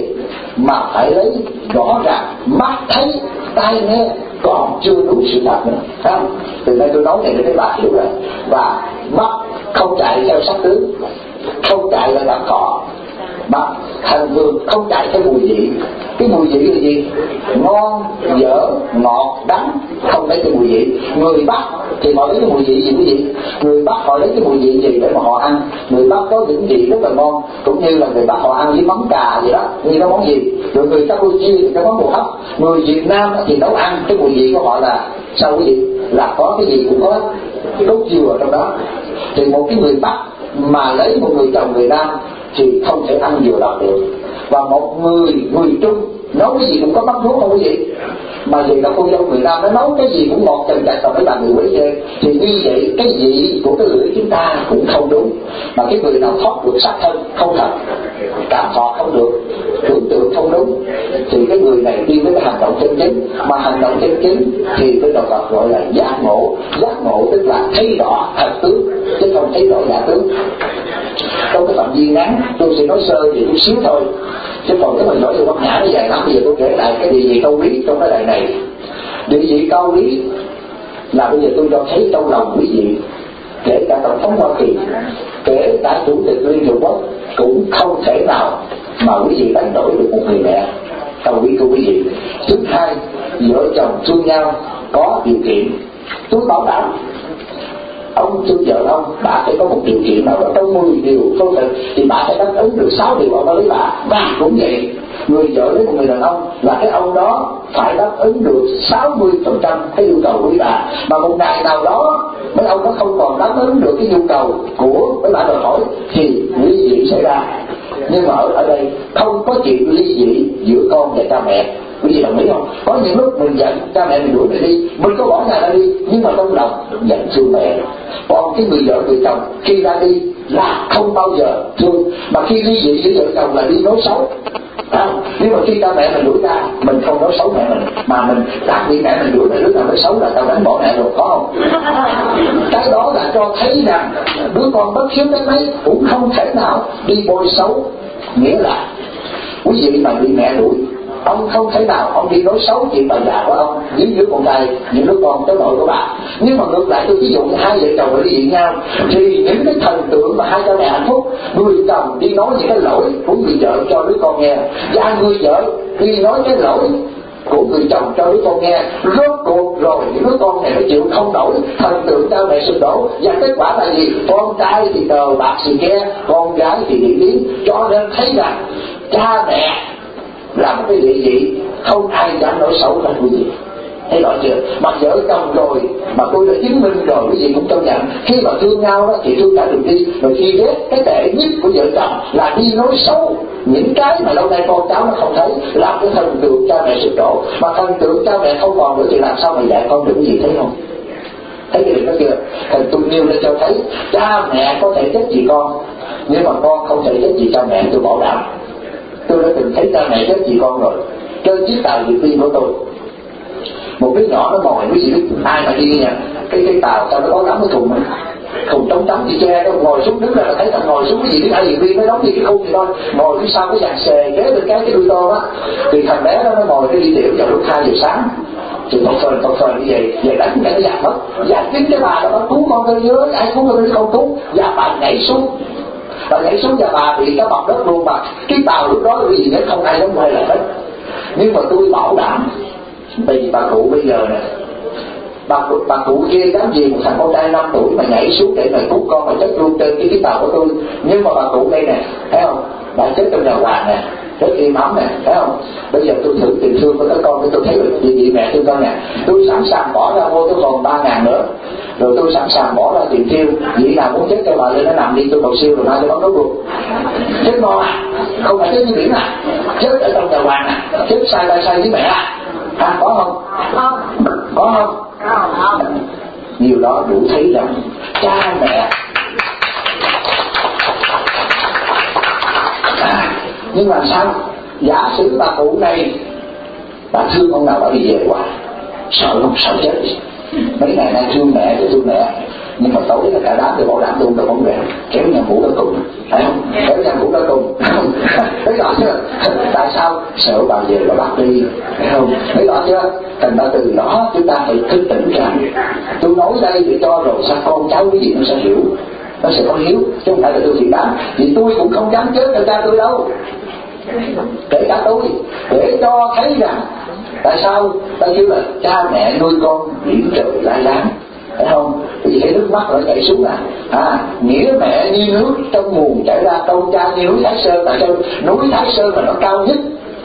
mà phải lấy rõ ràng mắt thấy tai nghe còn chưa đúng sự thật nữa, thấy không? Từ đây tôi nói này để các bạn hiểu rồi. Và mắt không chạy theo sắc tướng, không chạy theo cảm thọ, mắt thành thường không chạy theo mùi vị. Cái mùi vị là gì? Ngon, dở, ngọt, đắng, không lấy cái mùi vị. Người Bắc thì họ lấy cái mùi vị gì quý vị? Người Bắc họ lấy cái mùi vị gì để mà họ ăn? Người Bắc có những vị rất là ngon, cũng như là người Bắc họ ăn với mắm cà vậy đó, như cái món gì? Rồi người Campuchia thì cái món bò hấp. Người Việt Nam thì nấu ăn cái mùi vị của họ là sao quý vị? Là có cái gì cũng có đốt dừa trong đó. Thì một cái người Bắc mà lấy một người chồng người Nam thì không thể ăn dừa đọt được. Và một người người Trung nấu cái gì cũng có mắm ruốc không quý vị? Mà vậy là cô dâu người Nam nó nấu cái gì cũng ngọt chần chặt, còn mấy bà người Quế về thì như vậy cái vị của cái lưỡi chúng ta cũng không đúng. Mà cái người nào thoát được sắc thân không thật, cảm thọ không được, tưởng tượng không đúng, thì cái người này đi với cái hành động chân chính. Mà hành động chân chính thì cái đạo Phật gọi là giác ngộ. Giác ngộ tức là thấy rõ thật tướng chứ không thấy rõ giả tướng. Trong cái phạm vi ngắn tôi sẽ nói sơ thì chút xíu thôi, chứ còn nếu mà nói về Bát Nhã nó dài lắm. Bây giờ tôi kể lại cái địa vị câu lý trong cái đời này. Địa vị câu lý là bây giờ tôi cho thấy trong lòng quý vị, kể cả tổng thống Hoa Kỳ, kể cả chủ tịch Liên Hiệp Quốc cũng không thể nào mà quý vị đánh đổi được một người mẹ câu lý của quý vị. Thứ hai, vợ chồng thương nhau có điều kiện, tôi bảo đảm ông thương vợ ông, bà phải có một điều kiện nào đó trong mười điều câu thực thì bà phải đáp ứng được sáu điều ông đã lấy bà. Và cũng vậy, người vợ lấy một người đàn ông là cái ông đó phải đáp ứng được sáu mươi phần trăm cái yêu cầu của bà. Mà một ngày nào đó mấy ông đó không còn đáp ứng được cái nhu cầu của mấy bà đòi hỏi thì ly dị xảy ra. Nhưng mà ở, ở đây không có chuyện ly dị giữa con và cha mẹ. Quý vị đồng ý không? Có những lúc mình giận cha mẹ mình đuổi mình đi, mình có bỏ nhà ra đi, nhưng mà trong lòng giận thương mẹ. Còn cái người vợ người chồng khi ra đi là không bao giờ thương, mà khi ly dị với vợ chồng là đi nói xấu. À, nhưng mà khi cha mẹ mình đuổi ra, mình không nói xấu mẹ mình, mà mình đặc biệt mẹ mình đuổi mẹ đứa nào nói xấu là tao đánh bỏ mẹ rồi, có không? Cái đó là cho thấy rằng đứa con bất hiếu đến mấy cũng không thể nào đi bôi xấu. Nghĩa là quý vị mà bị mẹ đuổi, ông không thể nào ông đi nói xấu chuyện bà già của ông với đứa con trai, những đứa con cháu nội của bà. Nhưng mà ngược lại tôi ví dụ như hai vợ chồng ở dị nhau thì những cái thần tượng mà hai cha mẹ hạnh phúc, người chồng đi nói những cái lỗi của người vợ cho đứa con nghe, và người vợ đi nói cái lỗi của người chồng cho đứa con nghe. Rốt cuộc rồi những đứa con này nó chịu không nổi, thần tượng cha mẹ sụp đổ, và kết quả là gì? Con trai thì cờ bạc xì ke, con gái thì bị biến. Cho nên thấy rằng cha mẹ là một cái địa vị không ai dám nói xấu trong quý vị. Thấy rõ chưa? Mà vợ chồng rồi mà tôi đã chứng minh rồi, quý vị cũng công nhận khi mà thương nhau đó thì thương cả đường đi. Rồi khi ghét, cái tệ nhất của vợ chồng là đi nói xấu những cái mà lâu nay con cháu nó không thấy, làm cái thần tượng cha mẹ sụp đổ. Mà thần tượng cha mẹ không còn nữa thì làm sao mà dạy con được cái gì, thấy không? Thấy cái điều đó chưa? Thần tôi nêu lên cho thấy cha mẹ có thể chết vì con, nhưng mà con không thể chết vì cha mẹ, tôi bảo đảm. Tôi đã từng thấy cha mẹ chết vì con rồi. Trên chiếc tàu Việt Tiên của tôi, một đứa nhỏ nó ngồi, quý vị biết ai mà đi nha, cái cái tàu sao nó có lắm cái thùng ấy, thùng trống trống thì che, nó ngồi xuống đứng ra là thấy thằng ngồi xuống cái gì biết ai Việt Tiên nó đóng như cái khung gì thôi, ngồi phía sau cái dàn xề ghế bên cái cái đuôi to á, thì thằng bé đó nó ngồi cái đi tiểu vào lúc hai giờ sáng, thì phật phền phật phền như vậy, về đánh cái giặc mất, và chính cái bà đó nó cứu con tôi dưới, ai cứu con tôi không cứu, và bà nhảy xuống. Bà nhảy xuống và bà bị cái bọc đất luôn, mà cái tàu lúc đó vì gì nữa không ai dám quay lại hết. Nhưng mà tôi bảo đảm, vì bà cụ bây giờ nè, bà, bà cụ kia dám gì một thằng con trai năm tuổi mà nhảy xuống để mà cứu con mà chết luôn trên cái chiếc tàu của tôi. Nhưng mà bà cụ đây nè, thấy không, bà chết trong nhà hoàng nè, chết im ấm nè, thấy không? Bây giờ tôi thử tình thương của các con, tôi thấy được gì gì mẹ thương con nè, tôi sẵn sàng bỏ ra mua tôi còn ba ngàn nữa, rồi tôi sẵn sàng bỏ ra tiền tiêu, nghĩ nào muốn chết cho bà lên nó nằm đi, tôi cầu siêu rồi mai tôi bấm nốt luôn. Chết ngon à, không phải chết như biển à, chết ở trong nhà hoàng à, chết sai tay sai với mẹ à, à có không? Có không? Không. Nhiều đó đủ thấy rằng cha mẹ à, nhưng mà sao? Giả sử bà cụ này bà thương ông nào bà đi về hoài, sợ không? Sợ chết. Mấy ngày nay thương mẹ thì thương mẹ, nhưng mà tối là cả đám thì bảo đảm luôn rồi bóng rèn kéo nhau ngủ tới cùng, phải không? Kéo nhau ngủ tới cùng. Thấy rõ chưa? Tại sao? Sợ bà về bà bắt đi, phải không? Thấy rõ chưa? Thành ra từ đó chúng ta phải thức tỉnh rằng tôi nói đây để cho rồi sao con cháu cái gì nó sẽ hiểu, nó sẽ có hiếu, chứ không phải là tôi chỉ bán. Vì tôi cũng không dám chết cho cha tôi đâu, kể cả tôi, để cho thấy rằng tại sao ta kêu là cha mẹ nuôi con biển trời lai láng, phải không? Vì cái nước mắt nó chảy xuống à, à nghĩa mẹ như nước trong nguồn chảy ra, công cha như núi Thái Sơn. Tại sao núi Thái Sơn là nó cao nhất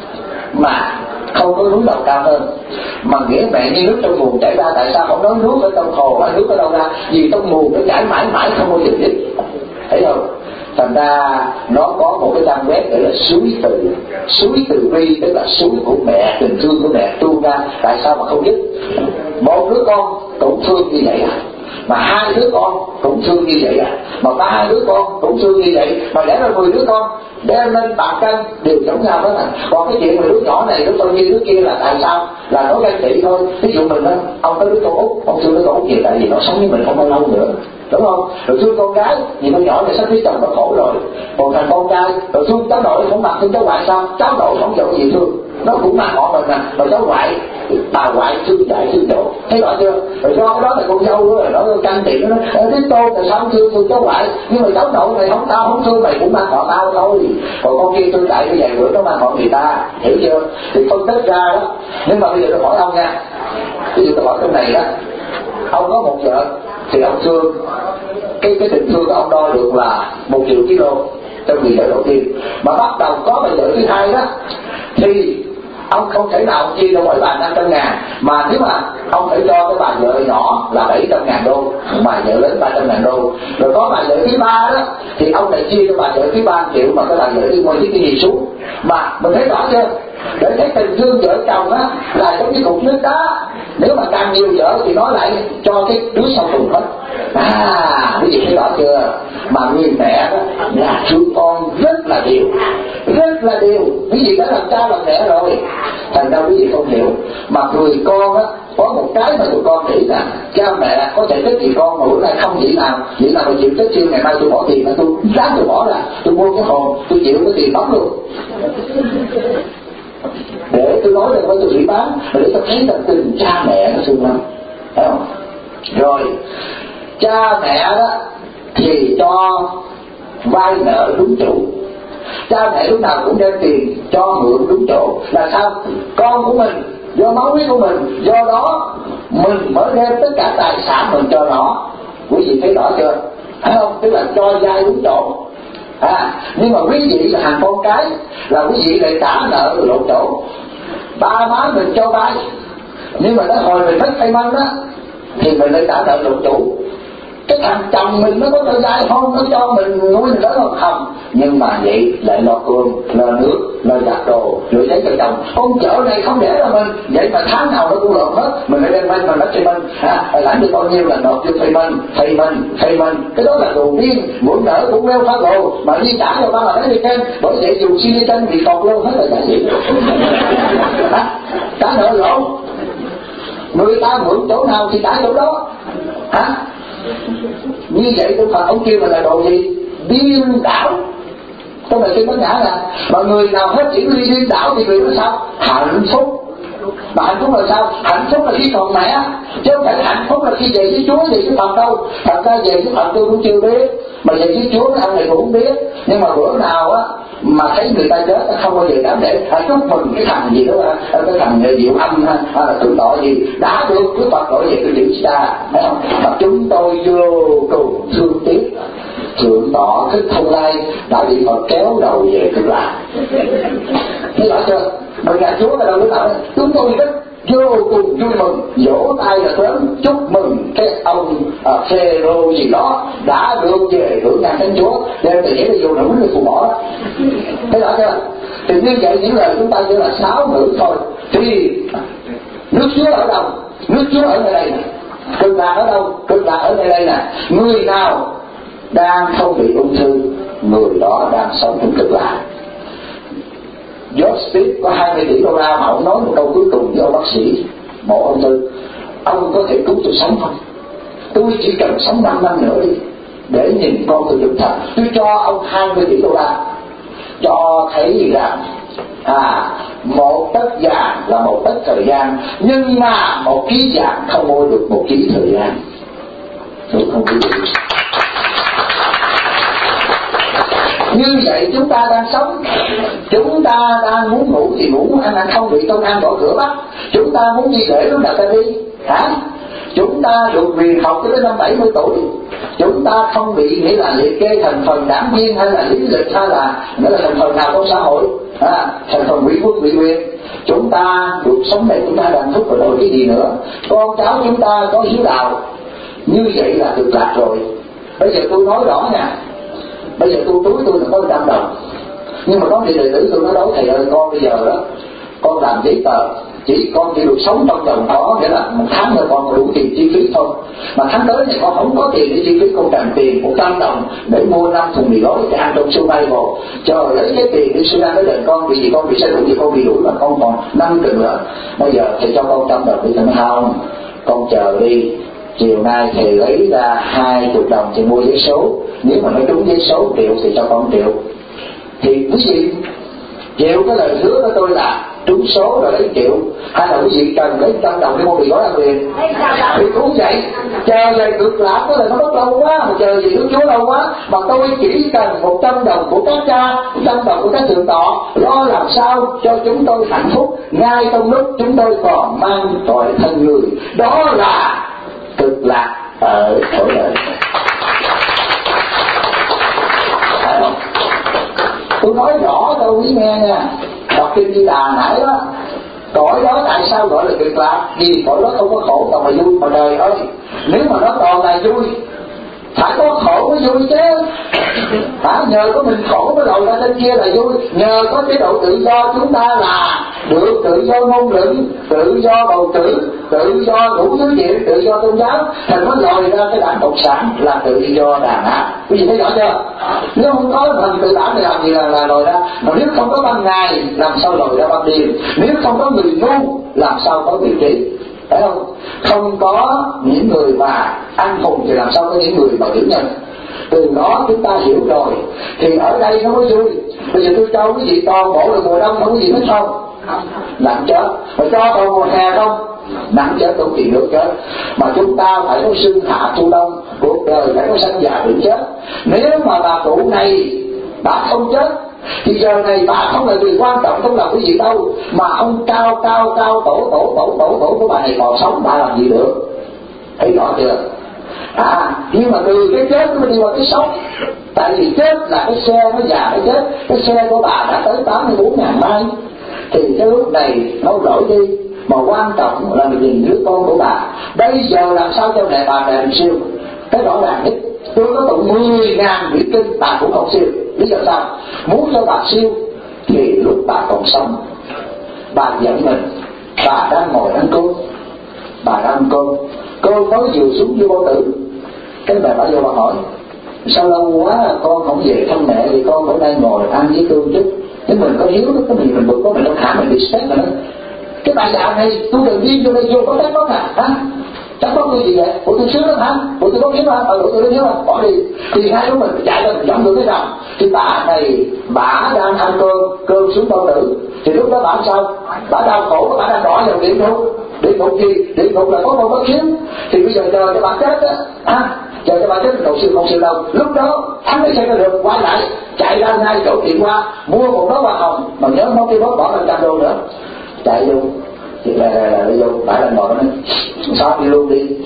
mà không có núi nào cao hơn? Mà nghĩa mẹ như nước trong nguồn chảy ra, tại sao không nói nước ở trong hồ hay nước ở đâu ra? Vì trong nguồn nó chảy mãi mãi không bao giờ dứt, thấy không? Thành ra nó có một cái trang web gọi là suối từ, suối từ bi, tức là suối của mẹ, tình thương của mẹ tuôn ra. Tại sao mà không dứt? Một đứa con cũng thương như vậy à, mà hai đứa con cũng thương như vậy à, mà ba đứa con cũng thương như vậy, mà để ra mười đứa con đem lên bàn cân đều giống nhau hết à. Còn cái chuyện mà đứa nhỏ này đứa con như đứa kia là tại sao? Là nói ganh tị thôi. Ví dụ mình đó, ông có đứa con út, ông thương đứa con út gì? Tại vì nó sống với mình không bao lâu nữa, đúng không? Rồi thương con gái vì con nhỏ này sắp biết chồng nó khổ rồi. Còn thằng con trai rồi thương cháu nội không bằng thương cháu ngoại sao? Cháu nội không giàu gì thương, nó cũng mang họ mình à. Mà cháu ngoại, bà ngoại thương dạy thương độ, thấy rõ chưa? Rồi do đó là con dâu nữa rồi nó canh tị, nó nói thế tôi là sao không thương thương cháu ngoại, nhưng mà cháu nội này không, tao không thương mày cũng mang họ tao thôi. Còn con kia tôi dạy cái vài bữa nó mang họ người ta, hiểu chưa? Thì phân tích ra đó. Nhưng mà bây giờ tôi hỏi ông nha, ví dụ tôi hỏi trong này đó, ông có một vợ thì ông thương, cái cái tình thương của ông đo được là một triệu kg trong người vợ đầu tiên, mà bắt đầu có bà vợ thứ hai đó thì ông không thể nào chia cho mỗi bà năm trăm ngàn, mà nếu mà ông phải cho cái bà vợ nhỏ là bảy trăm ngàn đô, bà vợ lớn ba trăm ngàn đô. Rồi có bà vợ thứ ba đó thì ông lại chia cho bà vợ thứ ba triệu, mà cái bà vợ thứ ngoài cái gì xuống. Mà mình thấy rõ chưa? Để thấy tình thương vợ chồng á là giống như cục nước đá, nếu mà càng nhiều vợ thì nó lại cho cái đứa sau cùng hết. À, quý vị thấy rõ chưa? Mà người mẹ đó là thương con rất là điều, rất là điều. Quý vị đã làm cha làm mẹ rồi, thành ra quý vị không hiểu. Mà người con á có một cái mà tụi con nghĩ là cha mẹ có thể thích gì con, mà bữa nay không nghĩ nào, nghĩ nào mà chịu chết chưa, ngày mai tôi bỏ tiền, mà tôi dám tôi bỏ là tôi mua cái hồn, tôi chịu cái tiền bóng luôn, để tôi nói rằng với tôi bị bán, để tôi thấy rằng tình cha mẹ nó thương lắm, thấy không? Rồi cha mẹ đó thì cho vay nợ đúng chủ, cha mẹ lúc nào cũng đem tiền cho mượn đúng chỗ. Là sao? Con của mình do máu huyết của mình, do đó mình mới đem tất cả tài sản mình cho nó. Quý vị thấy rõ chưa? Thấy không? Tức là cho vay đúng chỗ. À, nhưng mà quý vị là hàng con cái, là quý vị lại trả nợ lộn chỗ. Ba má mình cho vay, nhưng mà tới hồi mình mất thay măng đó thì mình lại trả nợ lộn chủ. Cái thằng chồng mình nó có thời gian không, nó cho mình nuôi mình đó là không, nhưng mà vậy lại lo cơm, lo nước, lo giặt đồ, rửa giấy cho chồng. Con chợ này không để là mình, vậy mà tháng nào nó cũng lộn hết, mình lại đem mình, mình bắt thầy mình, à, lãnh được bao nhiêu là nộp cho thầy mình, thầy mình, thầy mình. Cái đó là đồ điên, muốn nở cũng leo phá đồ, mà đi trả cho ba là thấy đi khen, bởi vậy dùng xin đi chân bị cột luôn hết là cái gì? À, trả nợ lộn, người ta mượn chỗ nào thì trả chỗ đó, hả? Như vậy tôi Phật ông kêu là đồ gì? Điên đảo. Tôi này xin bánh ngã là mọi người nào hết chỉ đi điên đảo thì người đó sao? Hạnh phúc. Mà hạnh phúc là sao? Hạnh phúc là khi còn mẹ, chứ không phải hạnh phúc là khi về với Chúa, về với Phật đâu. Thật ra về với Phật tôi cũng chưa biết, mà về với Chúa mấy ông này cũng không biết. Nhưng mà bữa nào á mà thấy người ta chết không bao giờ dám để à, chúc mừng cái thằng gì đó, à, cái thằng Diệu Âm hay là Thượng Tọa gì đã được Đức Phật gọi về cái chữ cha, thấy không? Mà chúng tôi vô cùng thương tiếc Thượng Tọa Thích Thông Lai đã bị Phật kéo đầu về Cực Lạc. Thấy rõ chưa? Mình nhà Chúa là đâu lúc nào chúng tôi rất vô cùng vui mừng, vỗ tay là lớn chúc mừng cái ông à, Phêrô gì đó đã được về hưởng ngàn thánh Chúa, đem từ nghĩa là vô nữ người phụ bỏ. Thấy rõ chưa? Thì như vậy những lời chúng ta chỉ là sáo ngữ thôi. Thì nước Chúa ở đâu? Nước Chúa ở nơi đây. Cực lạc ở đâu? Cực lạc ở nơi đây nè. Người nào đang không bị ung thư, người đó đang sống trong cực lạc. George Smith có hai mươi tỷ đô la mà ông nói một câu cuối cùng với ông bác sĩ mổ ung thư: ông có thể cứu tôi sống không? tôi chỉ cần sống năm năm nữa đi để nhìn con tôi trưởng thành, tôi cho ông hai mươi tỷ đô la, cho thấy rằng à, một tấc vàng là một tấc thời gian, nhưng mà một ký vàng không mua được một ký thời gian. Đúng không quý vị? Như vậy chúng ta đang sống, chúng ta đang muốn ngủ thì ngủ, muốn ăn ăn không bị công an gõ cửa bắt, chúng ta muốn đi lễ lúc nào ta đi hả? Chúng ta được quyền học cho đến năm bảy mươi tuổi, chúng ta không bị nghĩa là liệt kê thành phần đảng viên hay là lý lịch hay là nghĩa là thành phần nào trong xã hội, à, thành phần ủy quân ủy quyền. Chúng ta được sống này, chúng ta đang thúc vào đổi cái gì nữa? Con cháu chúng ta có hiếu đạo, như vậy là cực lạc rồi. Bây giờ tôi nói rõ nha, bây giờ tôi túi tôi là có một trăm đồng, nhưng mà có vị đệ tử tôi nói đối thầy ơi, con bây giờ đó con làm giấy tờ chỉ con chỉ được sống trong vòng có nghĩa là một tháng nữa con có đủ tiền chi phí thôi, mà tháng tới này con không có tiền để chi phí, con cần tiền một trăm đồng để mua năm thùng mì gói cho ăn trong siêu bay hồ. Trời, lấy cái tiền đi siêu ra tới đền con vì gì con bị sai đủ gì, con bị đuổi mà con còn năm tuần nữa, bây giờ thầy cho con trăm đồng đi. Thầy nói không, con chờ đi, chiều nay thầy lấy ra hai chục đồng thì mua giấy số, nếu mà nó trúng giấy số triệu thì cho con triệu. Thì quý vị chịu cái lời hứa của tôi là trúng số rồi lấy triệu, hay là quý vị cần lấy trăm đồng để mua mì gói ăn liền thì cũng vậy. Chờ về cực lạc đó là nó mất lâu quá, mà chờ gì Đức Chúa lâu quá, mà tôi chỉ cần một trăm đồng của các cha, một trăm đồng của các thượng tọa, lo làm sao cho chúng tôi hạnh phúc ngay trong lúc chúng tôi còn mang tội thân người. Đó là cực lạc ở cõi đời. Phải không? Tôi nói rõ cho quý nghe nha. Đọc kinh Di Đà nãy đó, cõi đó tại sao gọi là cực lạc? Vì cõi đó không có khổ còn mà vui. Mà trời ơi, nếu mà nó còn là vui, phải có khổ mới vui chứ. Hả? Nhờ có mình khổ mới lòi ra trên kia là vui. Nhờ có chế độ tự do chúng ta là được tự do ngôn luận, tự do bầu cử, tự do đủ thứ chuyện, tự do tôn giáo, thành nó lòi ra cái đảng cộng sản là tự do đàn áp. Quý vị thấy rõ chưa? Nếu không có thành tự đảng thì làm gì là, là lòi ra? Mà nếu không có ban ngày làm sao lòi ra ban đêm? Nếu không có người ngu làm sao có vị trí? Phải không? Không có những người mà ăn hùng thì làm sao có những người mà tiểu nhân? Từ đó chúng ta hiểu rồi thì ở đây nó mới vui. Bây giờ tôi cho quý vị toàn bộ là mùa đông, không có gì hết không? Nặng chết. Mà cho toàn mùa hè không? Nặng chết, đủ tiền nước chết. Mà chúng ta phải có sinh hạ thu đông, cuộc đời phải có sanh già bệnh chết. Nếu mà bà cụ này bà không chết thì giờ này bà không là người quan trọng trong lòng quý vị đâu, mà ông cao cao cao tổ tổ tổ tổ tổ của bà này còn sống, bà làm gì được? Thấy rõ chưa? À, nhưng mà từ cái chết nó đi qua cái sống. Tại vì chết là cái xe nó già nó chết. Cái xe của bà đã tới tám mươi bốn ngàn mai. Thì cái lúc này nó đổi đi. Mà quan trọng là mình nhìn đứa con của bà. Bây giờ làm sao cho mẹ bà đẹp siêu? Cái rõ ràng nhất, tôi có tụng mười ngàn quyển kinh bà cũng không siêu. Lý do sao? Muốn cho bà siêu thì lúc bà còn sống, bà giận mình, bà đang ngồi ăn cơm, bà đang ăn cơm, cơm mới vừa xuống vô bao tử, cái mẹ bà vô bà hỏi sao lâu quá con không về thăm mẹ thì con vẫn đang ngồi ăn với cơm chứ. Nếu mình có hiếu cái gì mình bực có mình đâu khả mình bị stress rồi đó. Cái bà già này tôi đừng đi vô đây vô có trách đó à? Hả? Chắc có người gì vậy? Ủa tôi sướng lắm hả? Ủa tôi có hiếu hả? Ờ tôi có hiếu hả? Bỏ đi. Thì hai đứa mình chạy lên mình giống được cái nào? Thì bà này bà đang ăn cơm, cơm xuống bao tử. Thì lúc đó bà sao? Bà đau khổ, bà đang đỏ vào điện ngục. Điện ngục gì? Điện ngục là có một bất hiếu. Thì bây giờ chờ cho bà chết á, à, chờ cho bà chết cầu siêu không siêu đâu. Lúc đó hắn mới xây ra được, quay lại chạy ra ngay chỗ tiền qua mua một đó hoa hồng, mà nhớ món cái bóp bỏ lên trăm đô nữa, chạy vô thì là là là vô phải là ngồi đó nói sao đi luôn đi,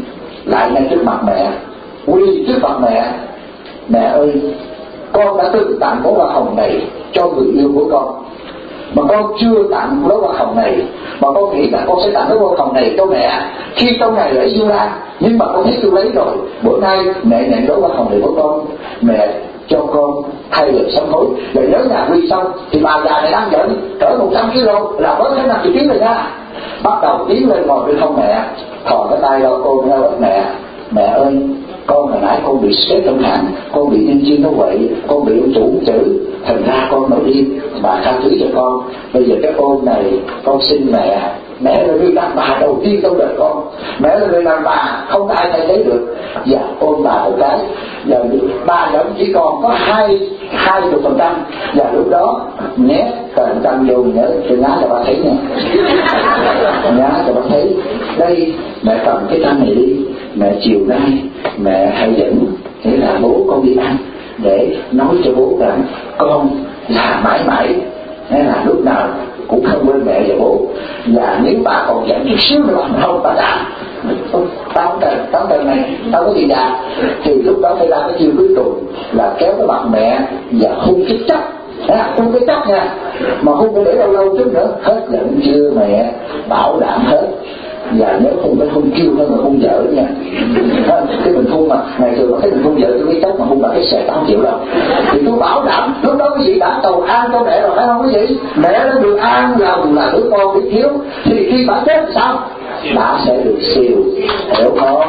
lại ngay trước mặt mẹ, quy trước mặt mẹ. Mẹ ơi, con đã từng tặng món hoa hồng này cho người yêu của con, mà con chưa tặng món hoa hồng này, mà con nghĩ là con sẽ tặng món hoa hồng này cho mẹ khi trong ngày lễ Du Lan, nhưng mà con thấy tôi lấy rồi. Bữa nay mẹ nhận món hoa hồng này của con, mẹ cho con thay lời sám hối. Rồi nhớ nhà quy xong thì bà già này đang giận cỡ một trăm ki lô là mới tới năm mươi ký rồi nha, bắt đầu tiến lên ngồi bên hông mẹ, thò cái tay đâu cô theo ớt mẹ. Mẹ ơi, con hồi nãy con bị stress trong hạn, con bị điên chi nó quậy, con bị ông chủ chữ, thành ra con nổi điên, bà tha thứ cho con. Bây giờ cái ôm này con xin mẹ Mẹ là người đàn bà đầu tiên trong đời con, mẹ là người đàn bà không ai thay thế được. Và ôm bà một cái, giờ ba vẫn chỉ còn có hai hai chục phần trăm, và lúc đó nhé phần trăm vô nhớ cho nhá cho bà thấy nha, nhá cho bà thấy đây mẹ cầm cái khăn này đi, mẹ chiều nay mẹ hãy dẫn thế là bố con đi ăn để nói cho bố rằng con là mãi mãi, nên là lúc nào cũng không quên mẹ và bố. Và nếu bà còn giận chút xíu nữa mà không bà đã tao không cần, tao cần này, tao có gì dạ, thì lúc đó phải ra cái chiêu cuối cùng là kéo cái mặt mẹ và hung cái chắc, hung cái chắc nha, mà hung phải để lâu lâu chút nữa. Hết giận chưa mẹ, bảo đảm hết. Và nếu không phải hung kêu hơn mà hung vợ nha, cái mình hung mà ngày thường thấy mình hung vợ tôi biết chắc mà hung bà cái xẻ tám triệu đâu, thì tôi bảo đảm lúc đó quý vị đã cầu an cho mẹ rồi phải không quý vị? Mẹ đã được an lòng là đứa con biết thiếu, thì khi bà chết sao bà sẽ được siêu, hiểu không?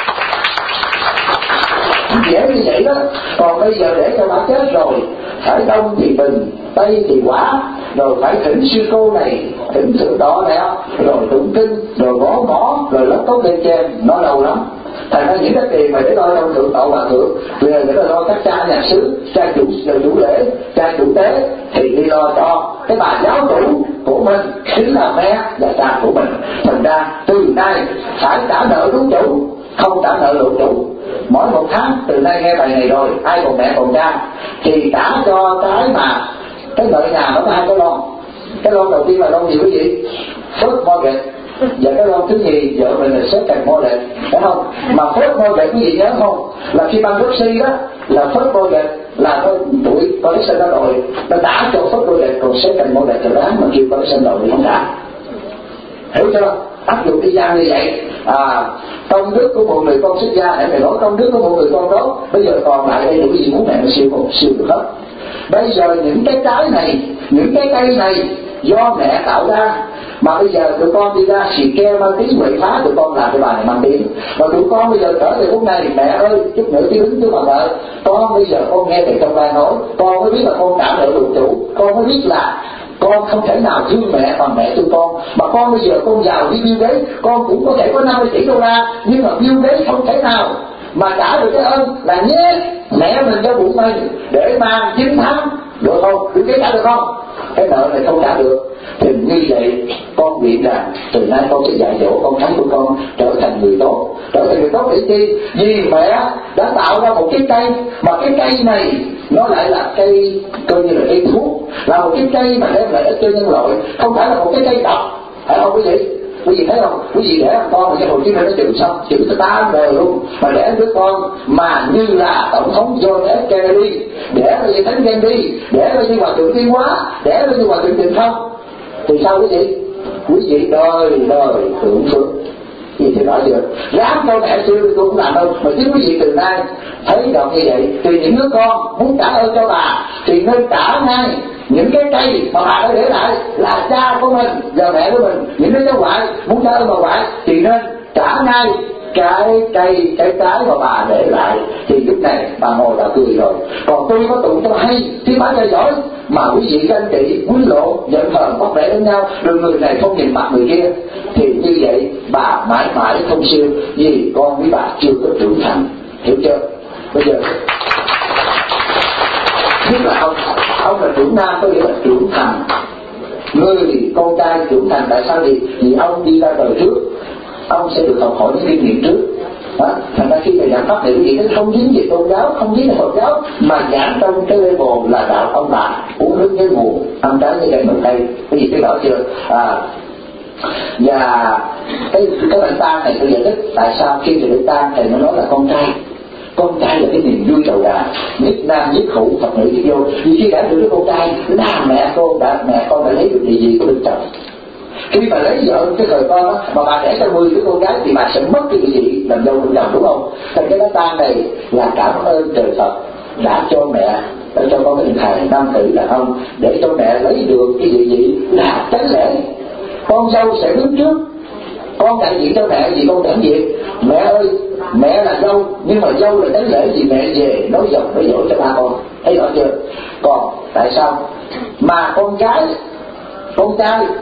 Dễ như vậy đó. Còn bây giờ để cho bà chết rồi, phải đông thì bình, tây thì quả, rồi phải thỉnh sư cô này, thỉnh sự đó nè, rồi tụng kinh, rồi bó mỏ, rồi lót tốt lên trên, nó lâu lắm. Thành ra những cái tiền mà để lo trong thượng tọa hòa thượng, về để lo các cha nhà xứ, cha chủ chủ lễ, cha chủ tế, thì đi lo cho cái bà giáo chủ của mình, chính là mẹ và cha của mình. Thành ra từ nay phải trả nợ đúng chủ, không trả nợ lộn chủ. Mỗi một tháng từ nay nghe bài này rồi, ai còn mẹ còn cha thì trả cho cái mà cái nợ nhà nó có hai cái lon. Cái lon đầu tiên là lon gì quý vị? First mortgage. Và cái lon thứ nhì vợ mình là second mortgage, phải không? Mà first mortgage quý vị nhớ không? Là khi bankruptcy đó là first mortgage là có tuổi collection đó rồi, nó đã cho first mortgage, còn second mortgage là đáng mà kêu collection rồi thì không trả. Hiểu chưa? Áp dụng đi gian như vậy. À, công đức của một người con xuất gia, để mày nói công đức của một người con đó, bây giờ còn lại đây đủ gì muốn mẹ nó siêu một siêu được hết. Bây giờ những cái trái này, những cái cây này do mẹ tạo ra, mà bây giờ tụi con đi ra xì ke mang tiếng quậy phá, tụi con làm cái bài này mang tiếng. Và tụi con bây giờ trở về lúc này, mẹ ơi chút nữa tiếng đứng trước bà đợi con, bây giờ con nghe thầy trong bài nói, con mới biết là con trả nợ lục chủ, con mới biết là con không thể nào thương mẹ bằng mẹ thương con. Mà con bây giờ con giàu như Bill Gates, con cũng có thể có năm mươi tỷ đô la, nhưng mà Bill Gates không thể nào mà trả được cái ơn là nhé mẹ mình cho bụng mình để mang chín tháng, được không? Bill Gates trả được không? Cái nợ này không trả được. Thì như vậy con nguyện rằng từ nay con sẽ dạy dỗ con cái của con trở thành người tốt. Trở thành người tốt để chi? Vì mẹ đã tạo ra một cái cây, mà cái cây này nó lại là cây coi như là cây thuốc, là một cái cây mà đem lại cho nhân loại, không phải là một cái cây độc, phải không quý vị? Quý vị thấy không? Quý vị đẻ thằng con ở cái Hồ Chí Minh nó chịu xong, chịu tới tám đời luôn, mà đẻ đứa con mà như là tổng thống John F. Kennedy, đẻ ra như Thánh Gandhi, đẻ ra như Hòa thượng Tiến Hóa, đẻ ra như Hòa thượng Tịnh Không, thì sao quý vị? Quý vị đời đời hưởng phước. Gì thì nói chưa? Dám cho mẹ xưa tôi cũng làm đâu. Mà chính quý vị từ nay thấy được như vậy, thì những đứa con muốn trả ơn cho bà thì nên trả ngay những cái cây mà bà đã để lại là cha của mình và mẹ của mình. Những đứa cháu ngoại muốn trả ơn bà ngoại thì nên trả ngay cái cây cái trái mà bà để lại. Thì lúc này bà ngồi đã cười rồi. Còn tôi có tụng cho hay chứ bán cho giỏi, mà quý vị ganh tị quý lộ giận hờn bắt bẻ đến nhau, đường người này không nhìn mặt người kia, thì như vậy bà mãi mãi không siêu, vì con với bà chưa có trưởng thành. Hiểu chưa? Bây giờ nhất là ông ông là trưởng nam, có nghĩa là trưởng thành. Người con trai trưởng thành tại sao? Vì vì ông đi ra đời trước, ông sẽ được học hỏi những kinh nghiệm trước. Đó. Thành ra khi thầy giảng pháp này quý vị thấy không dính về tôn giáo, không dính về Phật giáo, mà giảng trong cái level là đạo ông bà, uống nước với nguồn, ăn trái với cây mận cây. Quý vị thấy rõ chưa? À, và cái cái bệnh tan này tôi giải thích tại sao khi thầy bệnh tan thầy mới nói là con trai. Con trai là cái niềm vui đầu đà, nhất nam nhất hữu, Phật nữ nhất vô. Vì khi đã được cái con trai là mẹ con đã mẹ con đã lấy được địa vị của bên chồng. Khi mà lấy vợ cái thời con đó, mà bà đẻ cho mười đứa con gái thì bà sẽ mất cái địa vị làm dâu của chồng, đúng không? Thành cái đám tang này là cảm ơn trời Phật đã cho mẹ, đã cho con cái hình hài nam tử đàn ông, để cho mẹ lấy được cái địa vị là chánh lễ. Con dâu sẽ đứng trước, con đại diện cho mẹ vì con cảm diện mẹ ơi, mẹ là dâu nhưng mà dâu là chánh lễ, vì mẹ về nói dòng nói dỗ cho ba con. Thấy rõ chưa? Còn tại sao mà con gái con trai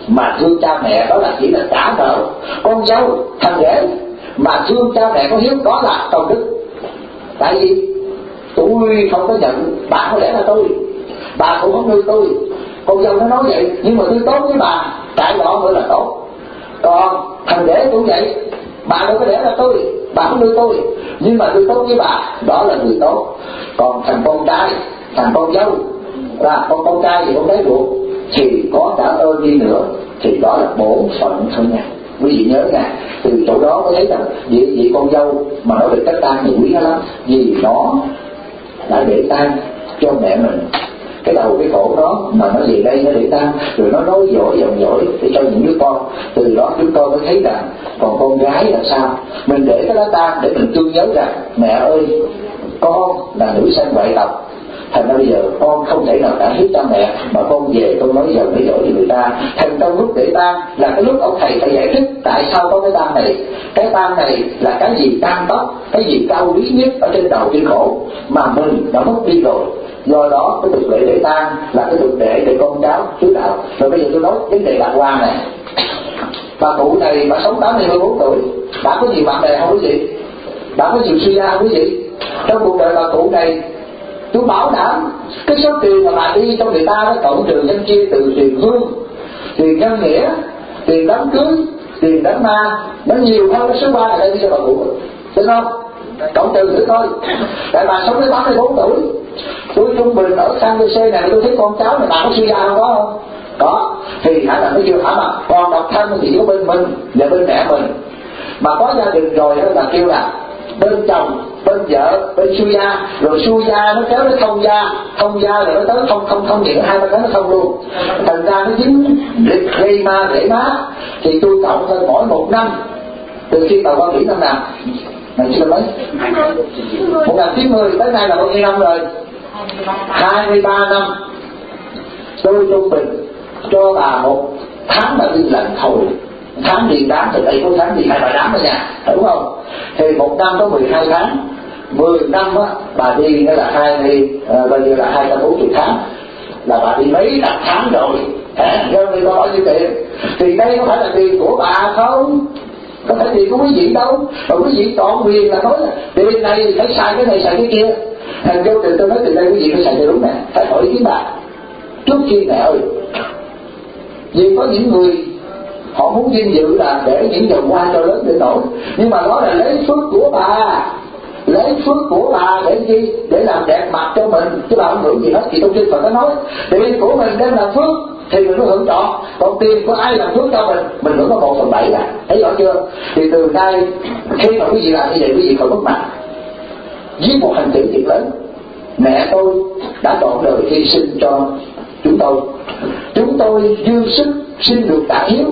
mà thương cha mẹ đó là chỉ là trả nợ. Con dâu thằng rể mà thương cha mẹ có hiếu đó là công đức. Tại vì tôi không có nhận, bà có lẽ là tôi, bà cũng không nuôi tôi. Con dâu nó nói vậy, nhưng mà tôi tốt với bà, cái đó mới là tốt. Còn thằng rể cũng vậy, bà đâu có lẽ là tôi, bà không nuôi tôi, nhưng mà tôi tốt với bà, đó là người tốt. Còn thằng con trai, thằng con dâu là con con trai thì con gái ruột thì có trả ơn đi nữa thì đó là bổn phận thôi nha. Quý vị nhớ nha, từ chỗ đó có thấy rằng địa vị con dâu mà nói về cách tang thì quý lắm, vì nó đã để tang cho mẹ mình. Cái đầu cái cổ đó mà nó về đây nó để tang, rồi nó nói dỗi dòng dỗi để cho những đứa con. Từ đó chúng tôi mới thấy rằng còn con gái là sao, mình để cái đó tang để mình tương nhớ rằng mẹ ơi, con là nữ sanh ngoại tộc, thành ra bây giờ con không thể nào đã hiếp cha mẹ mà con về con nói dần nói dỗi với người ta. Thành trong lúc để tang là cái lúc ông thầy phải giải thích tại sao có cái tang này. Cái tang này là cái gì tang tóc, cái gì cao quý nhất ở trên đầu trên cổ mà mình đã mất đi rồi. Do đó cái tục lệ để tang là cái tục lệ để con cháu chú đạo. Rồi bây giờ tôi nói vấn đề bà Hoa này. Bà cụ này bà sống tám mươi bốn tuổi, bà có nhiều bạn bè không quý vị? Bà có nhiều suy gia không quý vị? Trong cuộc đời bà cụ này, tôi bảo đảm cái số tiền mà bà đi cho người ta nó cộng trừ nhân chia từ tiền hương, tiền nhân nghĩa, tiền đám cưới, tiền đám ma, nó nhiều hơn cái số ba này đây đi cho bà cụ, đúng không? Cộng trừ nữa thôi. Tại bà sống đến tám mươi bốn tuổi, tôi trung bình ở San Jose này tôi thấy con cháu này bà có suy gia không, có không? Có. Thì hả là nó chưa hả mà còn độc thân thì chỉ có bên mình và bên mẹ mình. Mà có gia đình rồi đó là kêu là bên chồng, bên vợ, bên su gia, rồi su gia nó kéo nó thông gia, thông gia rồi nó tới thông thông thông diện hai ba cái nó thông luôn. Thành ra nó dính gây ma rễ má. Thì tôi cộng hơn mỗi một năm từ khi tàu qua Mỹ năm nào này chưa mấy một nghìn chín mươi tới nay là bao nhiêu năm rồi? Hai mươi ba năm. Tôi trung bình cho bà một tháng là đi lần thôi, tháng đi đám từ đây có tháng đi hai ba đám rồi nha, đúng không? Thì một năm có mười hai tháng, mười năm á bà đi nghĩa là hai mươi uh, bao nhiêu là hai trăm bốn mươi tháng, là bà đi mấy trăm tháng rồi. Rồi người ta hỏi như tiền thì đây có phải là tiền của bà không? Có phải tiền của quý vị đâu. Mà quý vị chọn quyền là nói là tiền này phải xài cái này xài cái kia. Thành vô tình tôi nói từ đây quý vị phải xài cho đúng nè, phải hỏi ý kiến bà trước khi mẹ ơi. Vì có những người họ muốn vinh dự là để những vòng hoa cho lớn để nổi, nhưng mà đó là lấy phước của bà, lấy phước của bà để chi? Để làm đẹp mặt cho mình, chứ bà không hưởng gì hết. Thì trong kinh Phật nó nói tiền của mình đem làm phước thì mình mới hưởng trọn, còn tiền của ai làm phước cho mình mình hưởng có một phần bảy à. Thấy rõ chưa? Thì từ nay khi mà quý vị làm như vậy, quý vị phải mất mặt với một hành trình thiệt lớn. Mẹ tôi đã trọn đời hy sinh cho chúng tôi, chúng tôi dư sức xin được tạ hiếu